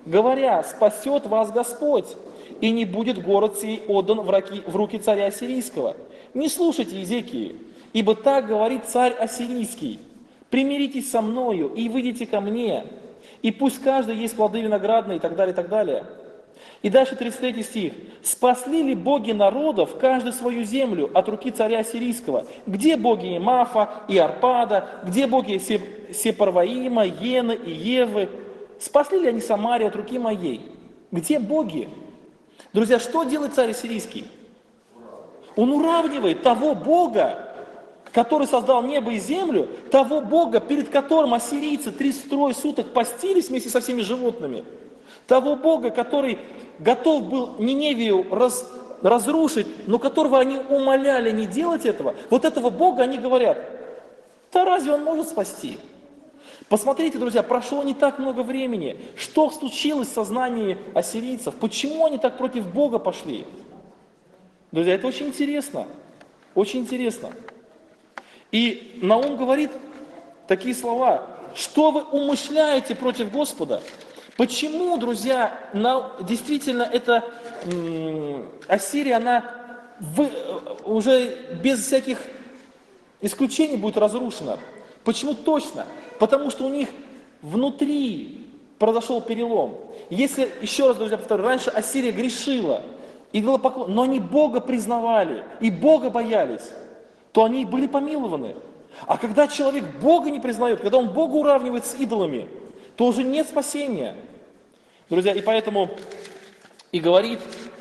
говоря: «Спасет вас Господь, и не будет город сей отдан в руки царя ассирийского». Не слушайте Иезекии, ибо так говорит царь ассирийский: «Примиритесь со мною и выйдите ко мне, и пусть каждый есть плоды виноградные», и так далее, и так далее. И дальше 33 стих. «Спасли ли боги народов каждый свою землю от руки царя ассирийского? Где боги Имафа и Арпада? Где боги Сепарваима, Ены и Евы? Спасли ли они Самарию от руки моей? Где боги?» Друзья, что делает царь ассирийский? Он уравнивает того Бога, который создал небо и землю, того Бога, перед которым ассирийцы 3 суток постились вместе со всеми животными, того Бога, который готов был Ниневию разрушить, но которого они умоляли не делать этого, вот этого Бога они говорят: да разве он может спасти? Посмотрите, друзья, прошло не так много времени. Что случилось в сознании ассирийцев? Почему они так против Бога пошли? Друзья, это очень интересно. Очень интересно. И Наум говорит такие слова: что вы умышляете против Господа? Почему, друзья, действительно эта Ассирия, она уже без всяких исключений будет разрушена? Почему точно? Потому что у них внутри произошел перелом. Если, еще раз, друзья, повторю, раньше Ассирия грешила, но они Бога признавали и Бога боялись, то они были помилованы. А когда человек Бога не признает, когда он Бога уравнивает с идолами, то уже нет спасения. Друзья, и поэтому и говорит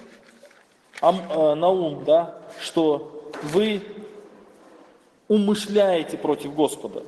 Наум, да, что вы умышляете против Господа.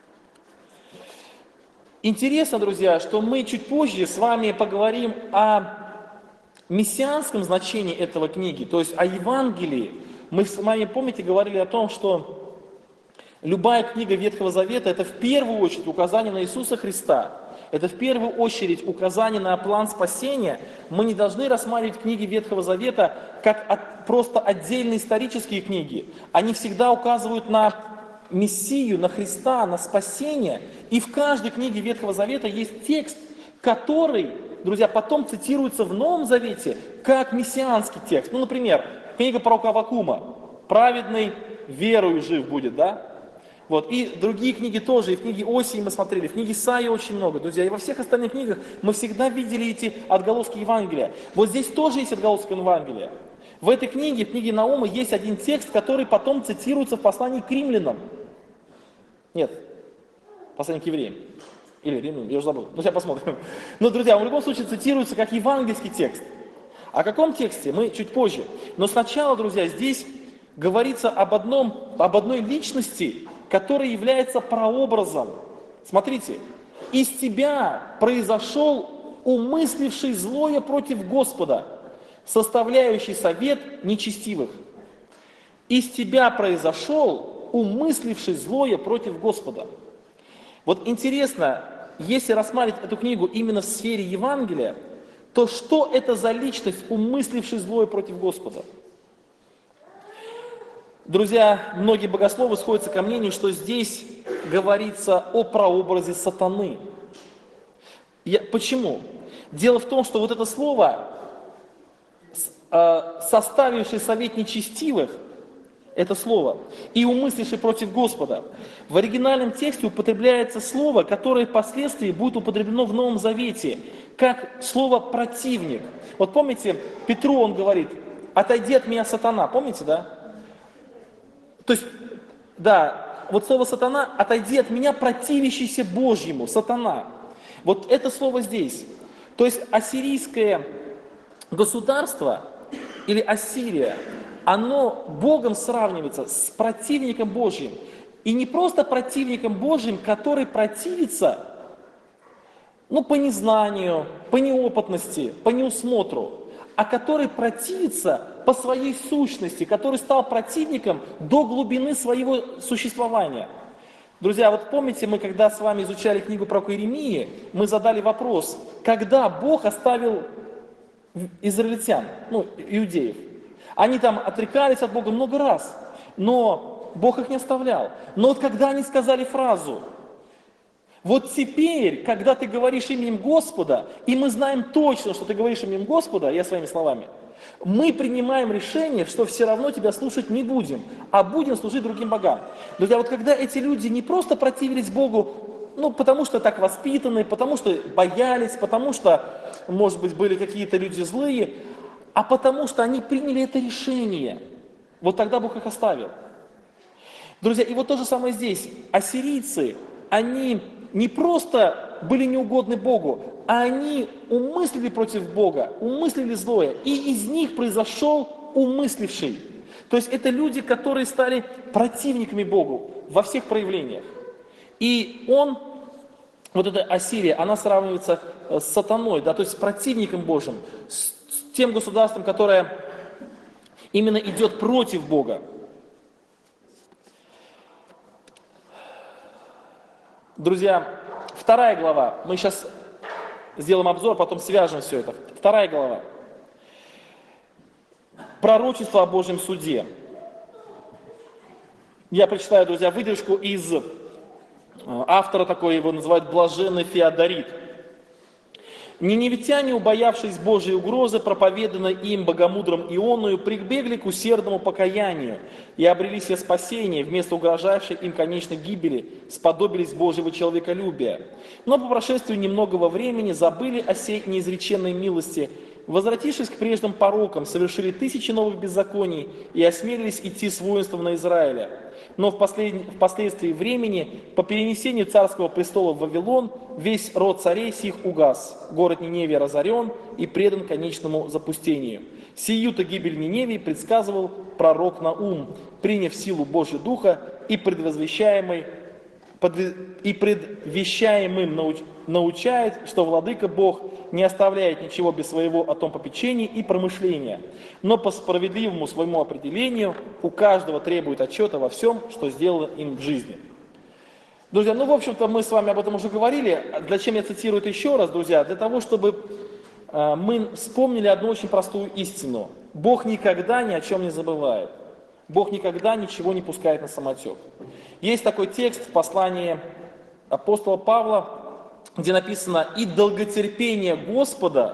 Интересно, друзья, что мы чуть позже с вами поговорим о мессианском значении этого книги, то есть о Евангелии. Мы с вами, помните, говорили о том, что любая книга Ветхого Завета – это в первую очередь указание на Иисуса Христа, это в первую очередь указание на план спасения. Мы не должны рассматривать книги Ветхого Завета как просто отдельные исторические книги. Они всегда указывают на Мессию, на Христа, на спасение. И в каждой книге Ветхого Завета есть текст, который, друзья, потом цитируется в Новом Завете как мессианский текст. Ну, например, книга пророка Аввакума: «Праведный верою жив будет», да? Вот. И другие книги тоже, и в книге Осии мы смотрели, в книге Исаии очень много, друзья. И во всех остальных книгах мы всегда видели эти отголоски Евангелия. Вот здесь тоже есть отголоски Евангелия. В этой книге, в книге Наума, есть один текст, который потом цитируется в послании к римлянам. Нет, послание к евреям. Или римлянам, я уже забыл. Ну, сейчас посмотрим. Но, друзья, он в любом случае цитируется как евангельский текст. О каком тексте? Мы чуть позже. Но сначала, друзья, здесь говорится об одной личности, который является прообразом. Смотрите: «Из тебя произошел умысливший злое против Господа, составляющий совет нечестивых». «Из тебя произошел умысливший злое против Господа». Вот интересно, если рассматривать эту книгу именно в сфере Евангелия, то что это за личность, умысливший злое против Господа? Друзья, многие богословы сходятся ко мнению, что здесь говорится о прообразе сатаны. Почему? Дело в том, что вот это слово, составивший совет нечестивых, это слово, и умысливший против Господа, в оригинальном тексте употребляется слово, которое впоследствии будет употреблено в Новом Завете, как слово «противник». Вот помните, Петру он говорит: «Отойди от меня, сатана». Помните, да? То есть, да, вот слово «сатана», «отойди от меня, противящийся Божьему», сатана. Вот это слово здесь. То есть ассирийское государство или Ассирия, оно Богом сравнивается с противником Божьим. И не просто противником Божьим, который противится, по незнанию, по неопытности, по неусмотру, а который противится по своей сущности, который стал противником до глубины своего существования. Друзья, вот помните, мы когда с вами изучали книгу пророка Иеремии, мы задали вопрос, когда Бог оставил израильтян, иудеев. Они там отрекались от Бога много раз, но Бог их не оставлял. Но вот когда они сказали фразу: Вот теперь, когда ты говоришь именем Господа, и мы знаем точно, что ты говоришь именем Господа, я своими словами, мы принимаем решение, что все равно тебя слушать не будем, а будем служить другим богам. Друзья, вот когда эти люди не просто противились Богу, ну, потому что так воспитаны, потому что боялись, потому что, может быть, были какие-то люди злые, а потому что они приняли это решение, вот тогда Бог их оставил. Друзья, и вот то же самое здесь. Ассирийцы, они не просто были неугодны Богу, а они умыслили против Бога, умыслили злое, и из них произошел умысливший. То есть это люди, которые стали противниками Богу во всех проявлениях. И вот эта Ассирия, она сравнивается с сатаной, да, то есть с противником Божьим, с тем государством, которое именно идет против Бога. Друзья, 2 глава, мы сейчас сделаем обзор, потом свяжем все это. 2 глава. Пророчество о Божьем суде. Я прочитаю, друзья, выдержку из автора, такой его называют Блаженный Феодорит. «Ниневитяне, убоявшись Божьей угрозы, проповеданной им богомудрым Ионою, прибегли к усердному покаянию и обрели себе спасение, вместо угрожавшей им конечной гибели, сподобились Божьего человеколюбия. Но по прошествии немногого времени забыли о сей неизреченной милости, возвратившись к прежним порокам, совершили тысячи новых беззаконий и осмелились идти с воинством на Израиля. Но впоследствии времени, по перенесению царского престола в Вавилон, весь род царей сих угас, город Ниневия разорен и предан конечному запустению. Сию-то гибель Ниневии предсказывал пророк Наум, приняв силу Божия Духа и предвещаемым научает, что Владыка Бог не оставляет ничего без своего о том попечения и промышления, но по справедливому своему определению у каждого требует отчета во всем, что сделано им в жизни». Друзья, в общем-то, мы с вами об этом уже говорили. Зачем я цитирую это еще раз, друзья? Для того, чтобы мы вспомнили одну очень простую истину. Бог никогда ни о чем не забывает. Бог никогда ничего не пускает на самотек. Есть такой текст в послании апостола Павла, где написано: «И долготерпение Господа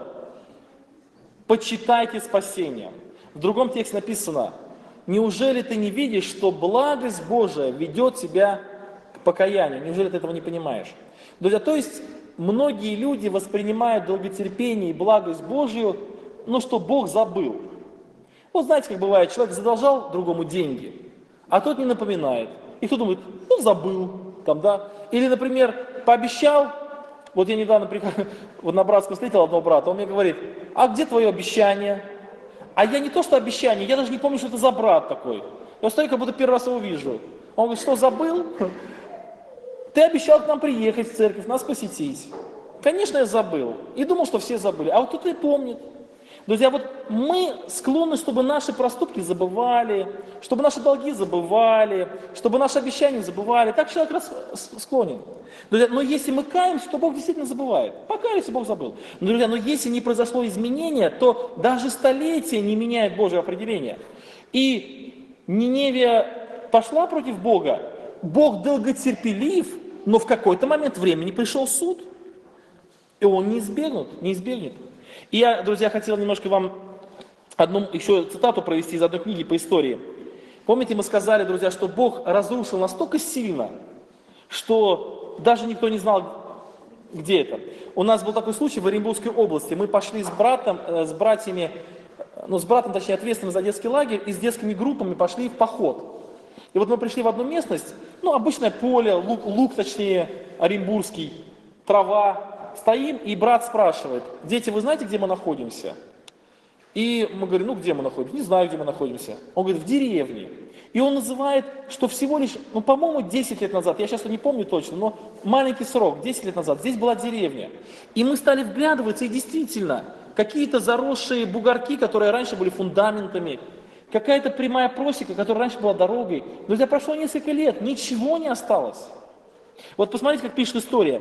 почитайте спасением». В другом тексте написано: «Неужели ты не видишь, что благость Божия ведет тебя к покаянию?» Неужели ты этого не понимаешь? Друзья, то есть многие люди воспринимают долготерпение и благость Божию, что Бог забыл. Вот знаете, как бывает, человек задолжал другому деньги, а тот не напоминает. И кто думает, забыл, да. Или, например, пообещал. Вот я недавно на братском встретил одного брата, он мне говорит: а где твое обещание? А я не то, что обещание, я даже не помню, что это за брат такой. Я стою, как будто первый раз его вижу. Он говорит: что, забыл? Ты обещал к нам приехать в церковь, нас посетить. Конечно, я забыл. И думал, что все забыли. А вот кто-то и помнит. Друзья, вот мы склонны, чтобы наши проступки забывали, чтобы наши долги забывали, чтобы наши обещания забывали. Так человек склонен. Друзья, но если мы каемся, то Бог действительно забывает. Покаялись, и Бог забыл. Но, друзья, но если не произошло изменение, то даже столетия не меняет Божье определение. И Ниневия пошла против Бога. Бог долготерпелив, но в какой-то момент времени пришел суд. И он не избегнет. И я, друзья, хотел немножко вам одну еще цитату провести из одной книги по истории. Помните, мы сказали, друзья, что Бог разрушил настолько сильно, что даже никто не знал, где это. У нас был такой случай в Оренбургской области. Мы пошли с братом, точнее, ответственным за детский лагерь, и с детскими группами пошли в поход. И вот мы пришли в одну местность, обычное поле, луг, точнее, оренбургский, трава. Стоим, и брат спрашивает: дети, вы знаете, где мы находимся? И мы говорим: где мы находимся? Не знаю, где мы находимся. Он говорит: в деревне. И он называет, что всего лишь, по-моему, 10 лет назад, я сейчас не помню точно, но маленький срок, 10 лет назад, здесь была деревня. И мы стали вглядываться, и действительно, какие-то заросшие бугорки, которые раньше были фундаментами, какая-то прямая просека, которая раньше была дорогой. Друзья, прошло несколько лет, ничего не осталось. Вот посмотрите, как пишет история.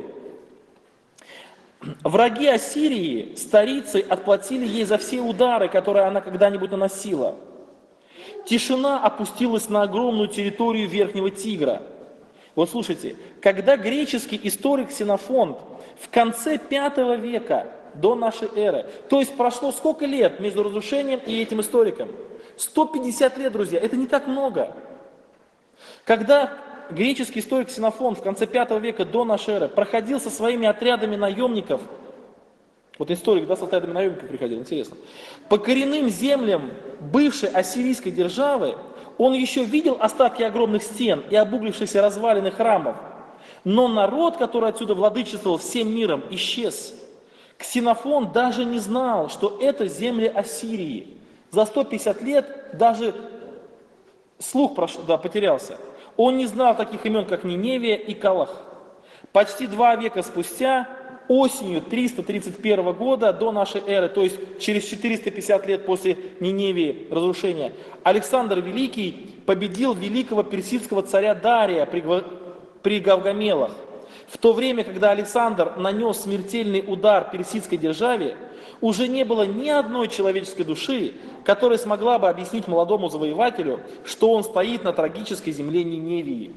Враги Ассирии, старицы, отплатили ей за все удары, которые она когда-нибудь наносила. Тишина опустилась на огромную территорию Верхнего Тигра. Вот слушайте, когда греческий историк Ксенофонт в конце V века до нашей эры, то есть прошло сколько лет между разрушением и этим историком? 150 лет, друзья, это не так много. Когда греческий историк Ксенофонт в конце V века до нашей эры проходил со своими отрядами наемников, вот историк, да, с отрядами наемников приходил, интересно, по коренным землям бывшей ассирийской державы, он еще видел остатки огромных стен и обуглившихся развалины храмов. Но народ, который отсюда владычествовал всем миром, исчез. Ксенофонт даже не знал, что это земли Ассирии. За 150 лет даже слух потерялся. Он не знал таких имен, как Ниневия и Калах. Почти 2 века спустя, осенью 331 года до нашей эры, то есть через 450 лет после Ниневии разрушения, Александр Великий победил великого персидского царя Дария при Гавгамелах. В то время, когда Александр нанес смертельный удар персидской державе, уже не было ни одной человеческой души, которая смогла бы объяснить молодому завоевателю, что он стоит на трагической земле Ниневии.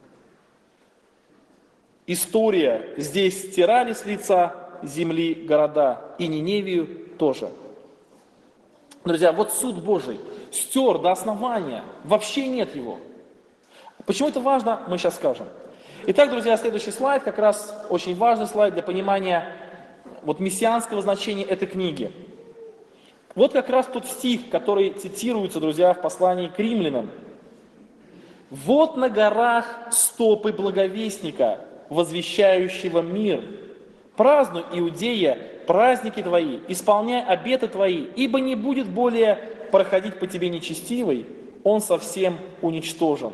История здесь стирали с лица земли города, и Ниневию тоже. Друзья, вот суд Божий стер до основания, вообще нет его. Почему это важно, мы сейчас скажем. Итак, друзья, следующий слайд, как раз очень важный слайд для понимания вот мессианского значения этой книги. Вот как раз тот стих, который цитируется, друзья, в послании к римлянам. «Вот на горах стопы благовестника, возвещающего мир. Празднуй, Иудея, праздники твои, исполняй обеты твои, ибо не будет более проходить по тебе нечестивый, он совсем уничтожен».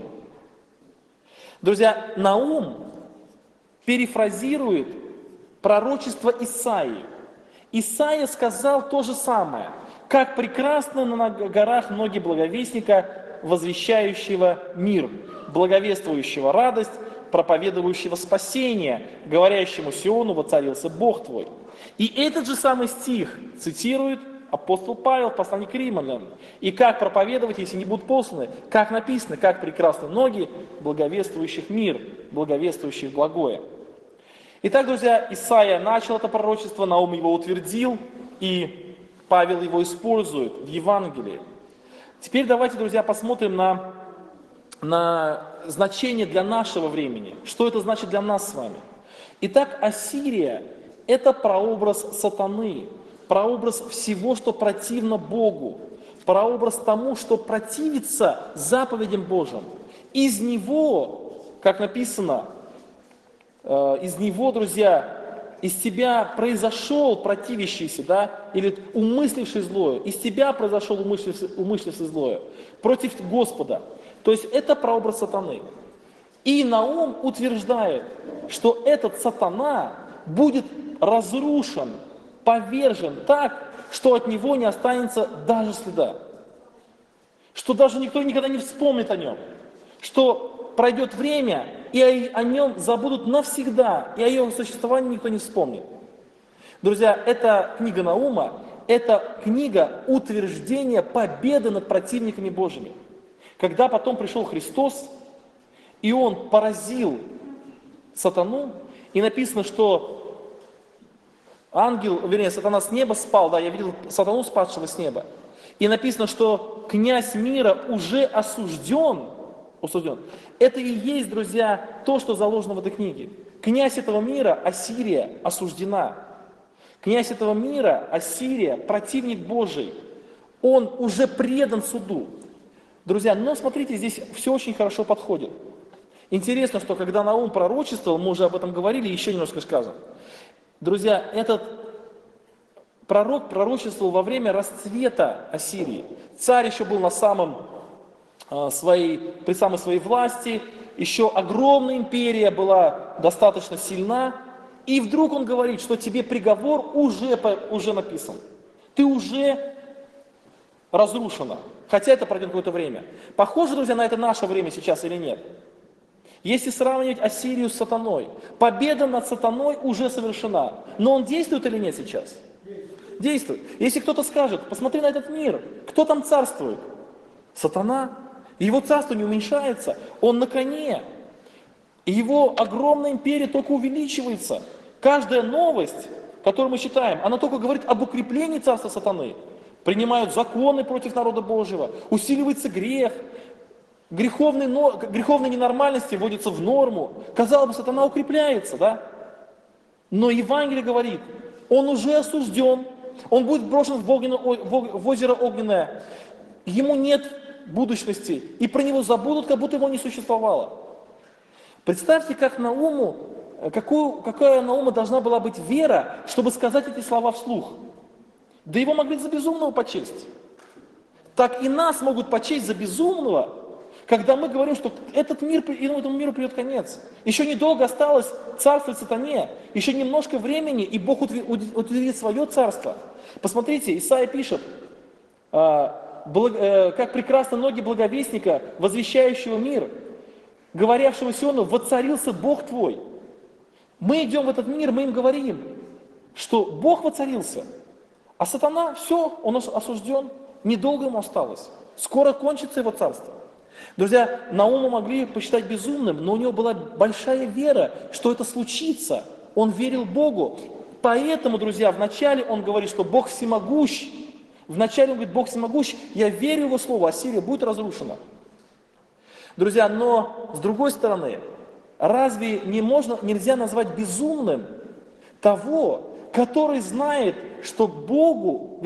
Друзья, Наум перефразирует пророчество Исаии. Исаия сказал то же самое. «Как прекрасны на горах ноги благовестника, возвещающего мир, благовествующего радость, проповедующего спасение, говорящему Сиону воцарился Бог твой». И этот же самый стих цитирует апостол Павел в послании к Римлянам. «И как проповедовать, если не будут посланы? Как написано, как прекрасны ноги благовествующих мир, благовествующих благое». Итак, друзья, Исаия начал это пророчество, Наум его утвердил, и Павел его использует в Евангелии. Теперь давайте, друзья, посмотрим на значение для нашего времени. Что это значит для нас с вами? Итак, Ассирия – это прообраз сатаны, прообраз всего, что противно Богу, прообраз тому, что противится заповедям Божьим. Из него, как написано, из него, друзья, из тебя произошел противящийся, да, или умысливший злое, из тебя произошел умысливший злое против Господа. То есть это прообраз сатаны. И Наум утверждает, что этот сатана будет разрушен, повержен так, что от него не останется даже следа. Что даже никто никогда не вспомнит о нем. Что пройдет время, и о нем забудут навсегда, и о его существовании никто не вспомнит. Друзья, эта книга Наума, это книга утверждения победы над противниками Божьими. Когда потом пришел Христос, и Он поразил сатану, и написано, что сатана с неба спал, да, я видел сатану, спадшего с неба. И написано, что князь мира уже осужден. Это и есть, друзья, то, что заложено в этой книге. Князь этого мира, Ассирия, осуждена. Князь этого мира, Ассирия, противник Божий, он уже предан суду. Друзья, но смотрите, здесь все очень хорошо подходит. Интересно, что когда Наум пророчествовал, мы уже об этом говорили, еще немножко скажем. Друзья, этот пророк пророчествовал во время расцвета Ассирии. Царь еще был при самой своей власти, еще огромная империя была достаточно сильна, и вдруг он говорит, что тебе приговор уже написан, ты уже разрушена, хотя это пройдет какое-то время. Похоже, друзья, на это наше время сейчас или нет? Если сравнивать Ассирию с сатаной, победа над сатаной уже совершена, но он действует или нет сейчас? Действует. Если кто-то скажет, посмотри на этот мир, кто там царствует? Сатана. Его царство не уменьшается, он на коне. И его огромная империя только увеличивается. Каждая новость, которую мы читаем, она только говорит об укреплении царства сатаны. Принимают законы против народа Божьего, усиливается грех, греховные ненормальности вводятся в норму. Казалось бы, сатана укрепляется, да? Но Евангелие говорит, он уже осужден, он будет брошен в озеро огненное, ему нет будущности, и про него забудут, как будто его не существовало. Представьте, какая Науму должна была быть вера, чтобы сказать эти слова вслух. Да его могли за безумного почесть. Так и нас могут почесть за безумного, когда мы говорим, что этому миру придет конец. Еще недолго осталось царствовать сатане, еще немножко времени, и Бог утвердит свое царство. Посмотрите, Исаия пишет, как прекрасны ноги благовестника, возвещающего мир, говорявшего Сиону, воцарился Бог твой. Мы идем в этот мир, мы им говорим, что Бог воцарился, а сатана, все, он осужден, недолго ему осталось. Скоро кончится его царство. Друзья, Наума могли посчитать безумным, но у него была большая вера, что это случится. Он верил Богу. Поэтому, друзья, вначале он говорит, что Бог всемогущ. Вначале он говорит, Бог всемогущ, я верю в его слово, Ассирия будет разрушена. Друзья, но с другой стороны, разве нельзя назвать безумным того, который знает, что Бог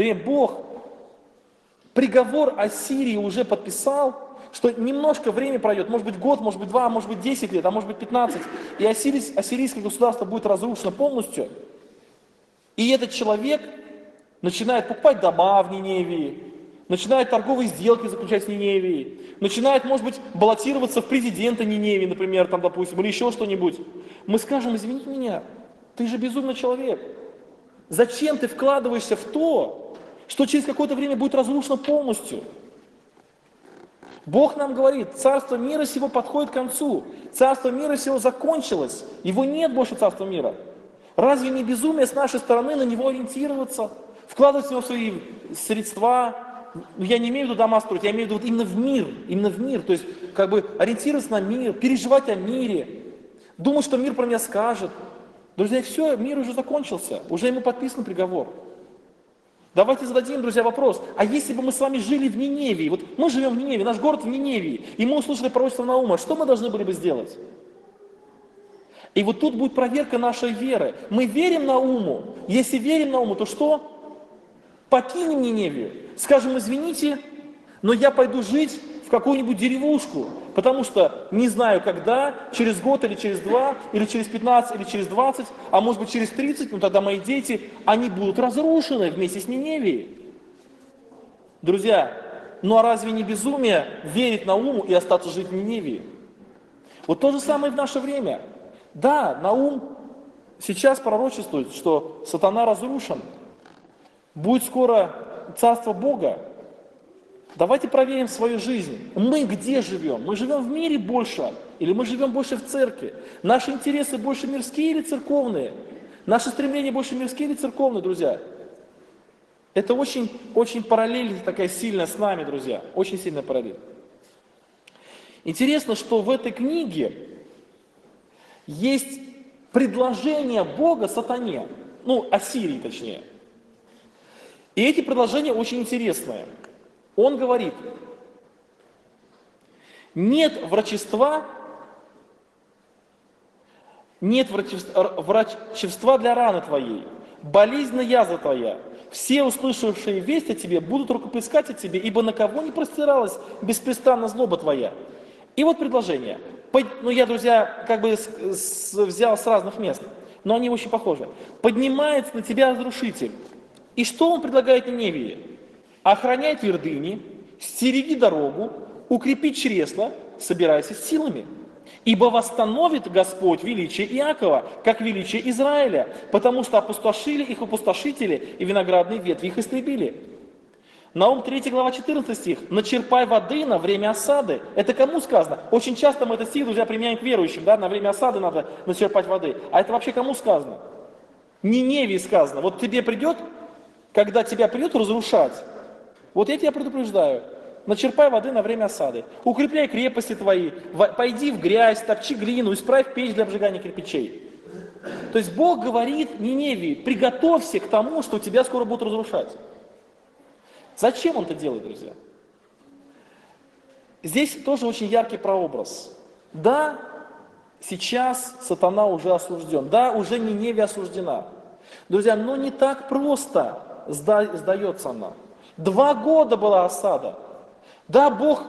приговор Ассирии уже подписал, что немножко времени пройдет, может быть год, может быть 2, может быть 10 лет, а может быть 15, и ассирийское государство будет разрушено полностью. И этот человек начинает покупать дома в Ниневии, начинает торговые сделки заключать с Ниневией, начинает, может быть, баллотироваться в президенты Ниневии, например, там, допустим, или еще что-нибудь. Мы скажем, извините меня, ты же безумный человек. Зачем ты вкладываешься в то, что через какое-то время будет разрушено полностью? Бог нам говорит, царство мира сего подходит к концу, царство мира сего закончилось, его нет больше царства мира. Разве не безумие с нашей стороны на него ориентироваться, вкладывать в него свои средства? Я не имею в виду дома строить, я имею в виду вот именно в мир, то есть как бы ориентироваться на мир, переживать о мире, думать, что мир про меня скажет. Друзья, все, мир уже закончился, уже ему подписан приговор. Давайте зададим, друзья, вопрос, а если бы мы с вами жили в Ниневии, вот мы живем в Ниневии, наш город в Ниневии, и мы услышали пророчество Наума, что мы должны были бы сделать? И вот тут будет проверка нашей веры. Мы верим Науму, если верим Науму, то что? Покинем Ниневию, скажем, извините, но я пойду жить в какую-нибудь деревушку, потому что не знаю когда, через год или через 2, или через 15, или через 20, а может быть через 30, ну тогда мои дети, они будут разрушены вместе с Ниневией. Друзья, ну а разве не безумие верить Науму и остаться жить в Ниневии? Вот то же самое в наше время. Да, Наум сейчас пророчествует, что сатана разрушен, будет скоро царство Бога. Давайте проверим свою жизнь. Мы где живем? Мы живем в мире больше или мы живем больше в церкви? Наши интересы больше мирские или церковные? Наши стремления больше мирские или церковные, друзья? Это очень, очень параллель такая сильная с нами, друзья. Очень сильная параллель. Интересно, что в этой книге есть предложение Бога сатане, ну, Ассирии точнее. И эти предложения очень интересные. Он говорит, нет врачества для раны твоей, болезнь язва твоя. Все, услышавшие весть о тебе, будут рукоплескать о тебе, ибо на кого не простиралась беспрестанно злоба твоя. И вот предложение. Ну, я, друзья, как бы взял с разных мест, но они очень похожи. Поднимается на тебя разрушитель. И что он предлагает Ниневии? Охраняй твердыни, стереги дорогу, укрепи чресла, собирайся с силами. Ибо восстановит Господь величие Иакова, как величие Израиля, потому что опустошили их опустошители, и виноградные ветви их истребили. Наум 3 глава 14 стих. Начерпай воды на время осады. Это кому сказано? Очень часто мы этот стих, друзья, применяем к верующим, да, на время осады надо начерпать воды. А это вообще кому сказано? Ниневии сказано. Вот тебе придет, когда тебя придет разрушать, вот я тебя предупреждаю, Начерпай воды на время осады. Укрепляй крепости твои. Пойди в грязь, топчи глину, исправь печь для обжигания кирпичей. То есть Бог говорит Ниневии, приготовься к тому, что тебя скоро будут разрушать. Зачем Он это делает, друзья? Здесь тоже очень яркий прообраз. Да, сейчас сатана уже осужден. Да, уже Ниневия осуждена. Друзья, но не так просто сдается она. 2 года была осада. Да, Бог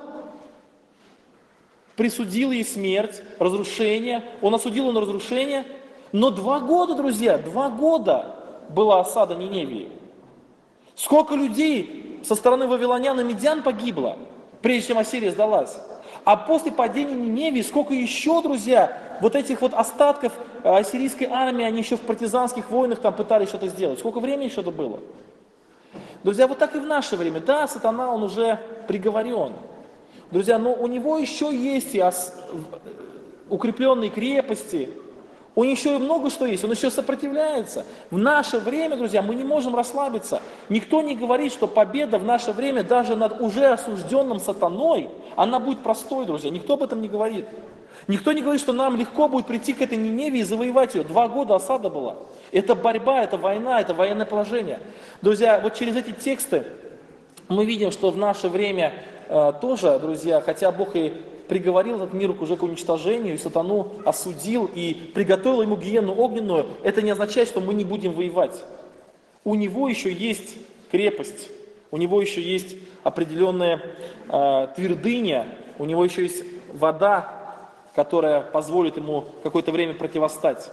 присудил ей смерть, разрушение. Он осудил ее на разрушение. Но 2 года, друзья, 2 года была осада Ниневии. Сколько людей со стороны вавилонян и медян погибло, прежде чем Ассирия сдалась. А после падения Ниневии, сколько еще, друзья, вот этих вот остатков ассирийской армии, они еще в партизанских войнах там пытались что-то сделать. Сколько времени еще это было? Друзья, вот так и в наше время. Да, сатана, он уже приговорен. Друзья, но у него еще есть и укрепленные крепости, у него еще и много что есть, он еще сопротивляется. В наше время, друзья, мы не можем расслабиться. Никто не говорит, что победа в наше время даже над уже осужденным сатаной, она будет простой, друзья. Никто об этом не говорит. Никто не говорит, что нам легко будет прийти к этой Ниневии и завоевать ее. 2 года осада была. Это борьба, это война, это военное положение. Друзья, вот через эти тексты мы видим, что в наше время тоже, друзья, хотя Бог и приговорил этот мир уже к уничтожению, и сатану осудил, и приготовил ему гиенну огненную, это не означает, что мы не будем воевать. У него еще есть крепость, у него еще есть определенная твердыня, у него еще есть вода, которая позволит ему какое-то время противостать.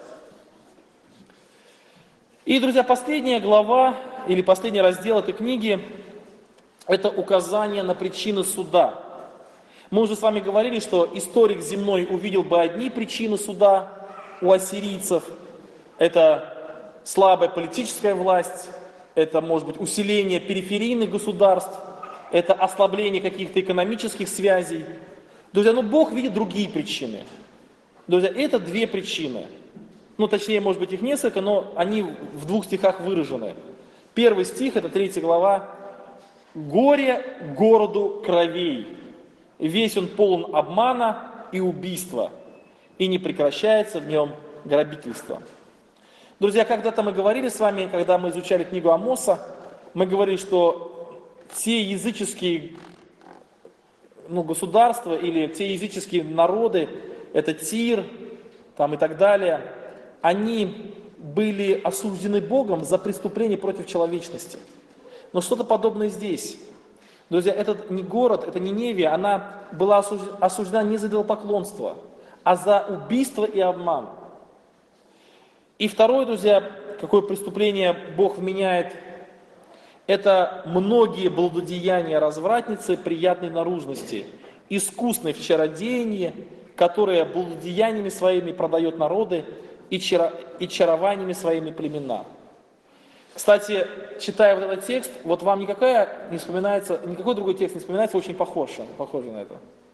И, друзья, последняя глава, или последний раздел этой книги, это указание на причины суда. Мы уже с вами говорили, что историк земной увидел бы одни причины суда у ассирийцев. Это слабая политическая власть, это, может быть, усиление периферийных государств, это ослабление каких-то экономических связей. Друзья, но Бог видит другие причины. Друзья, это 2 причины. Ну, точнее, может быть, их несколько, но они в 2 стихах выражены. 1 стих, это 3 глава. «Горе городу кровей, весь он полон обмана и убийства, и не прекращается в нем грабительство». Друзья, когда-то мы говорили с вами, когда мы изучали книгу Амоса, мы говорили, что те языческие государства или те языческие народы, это Тир там, и так далее, они были осуждены Богом за преступление против человечности. Но что-то подобное здесь. Друзья, этот не город, это Ниневия, она была осуждена не за идолопоклонство, а за убийство и обман. И второе, друзья, какое преступление Бог вменяет, это многие блудодеяния развратницы приятной наружности, искусной в чародеянии, которая блудодеяниями своими продает народы и чарованиями своими племена. Кстати, читая вот этот текст, вот вам никакой другой текст не вспоминается, очень похож на это.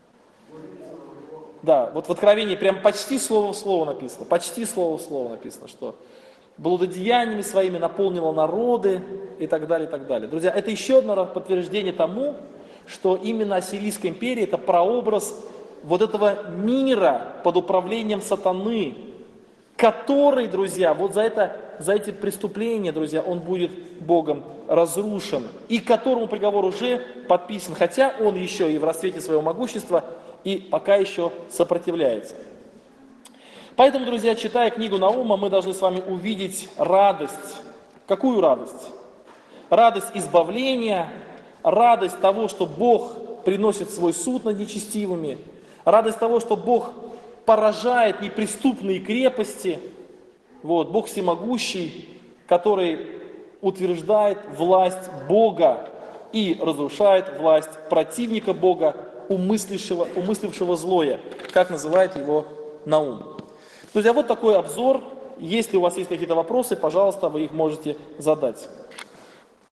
Да, вот в Откровении прям почти слово в слово написано, что блудодеяниями своими наполнила народы и так далее, и так далее. Друзья, это еще одно подтверждение тому, что именно Ассирийская империя это прообраз вот этого мира под управлением сатаны, который, друзья, вот за эти преступления, друзья, он будет Богом разрушен, и к которому приговор уже подписан, хотя он еще и в расцвете своего могущества, и пока еще сопротивляется. Поэтому, друзья, читая книгу Наума, мы должны с вами увидеть радость. Какую радость? Радость избавления, радость того, что Бог приносит свой суд над нечестивыми, радость того, что Бог поражает неприступные крепости, Бог всемогущий, который утверждает власть Бога и разрушает власть противника Бога, умыслившего злое, как называет его Наум. Друзья, вот такой обзор. Если у вас есть какие-то вопросы, пожалуйста, вы их можете задать.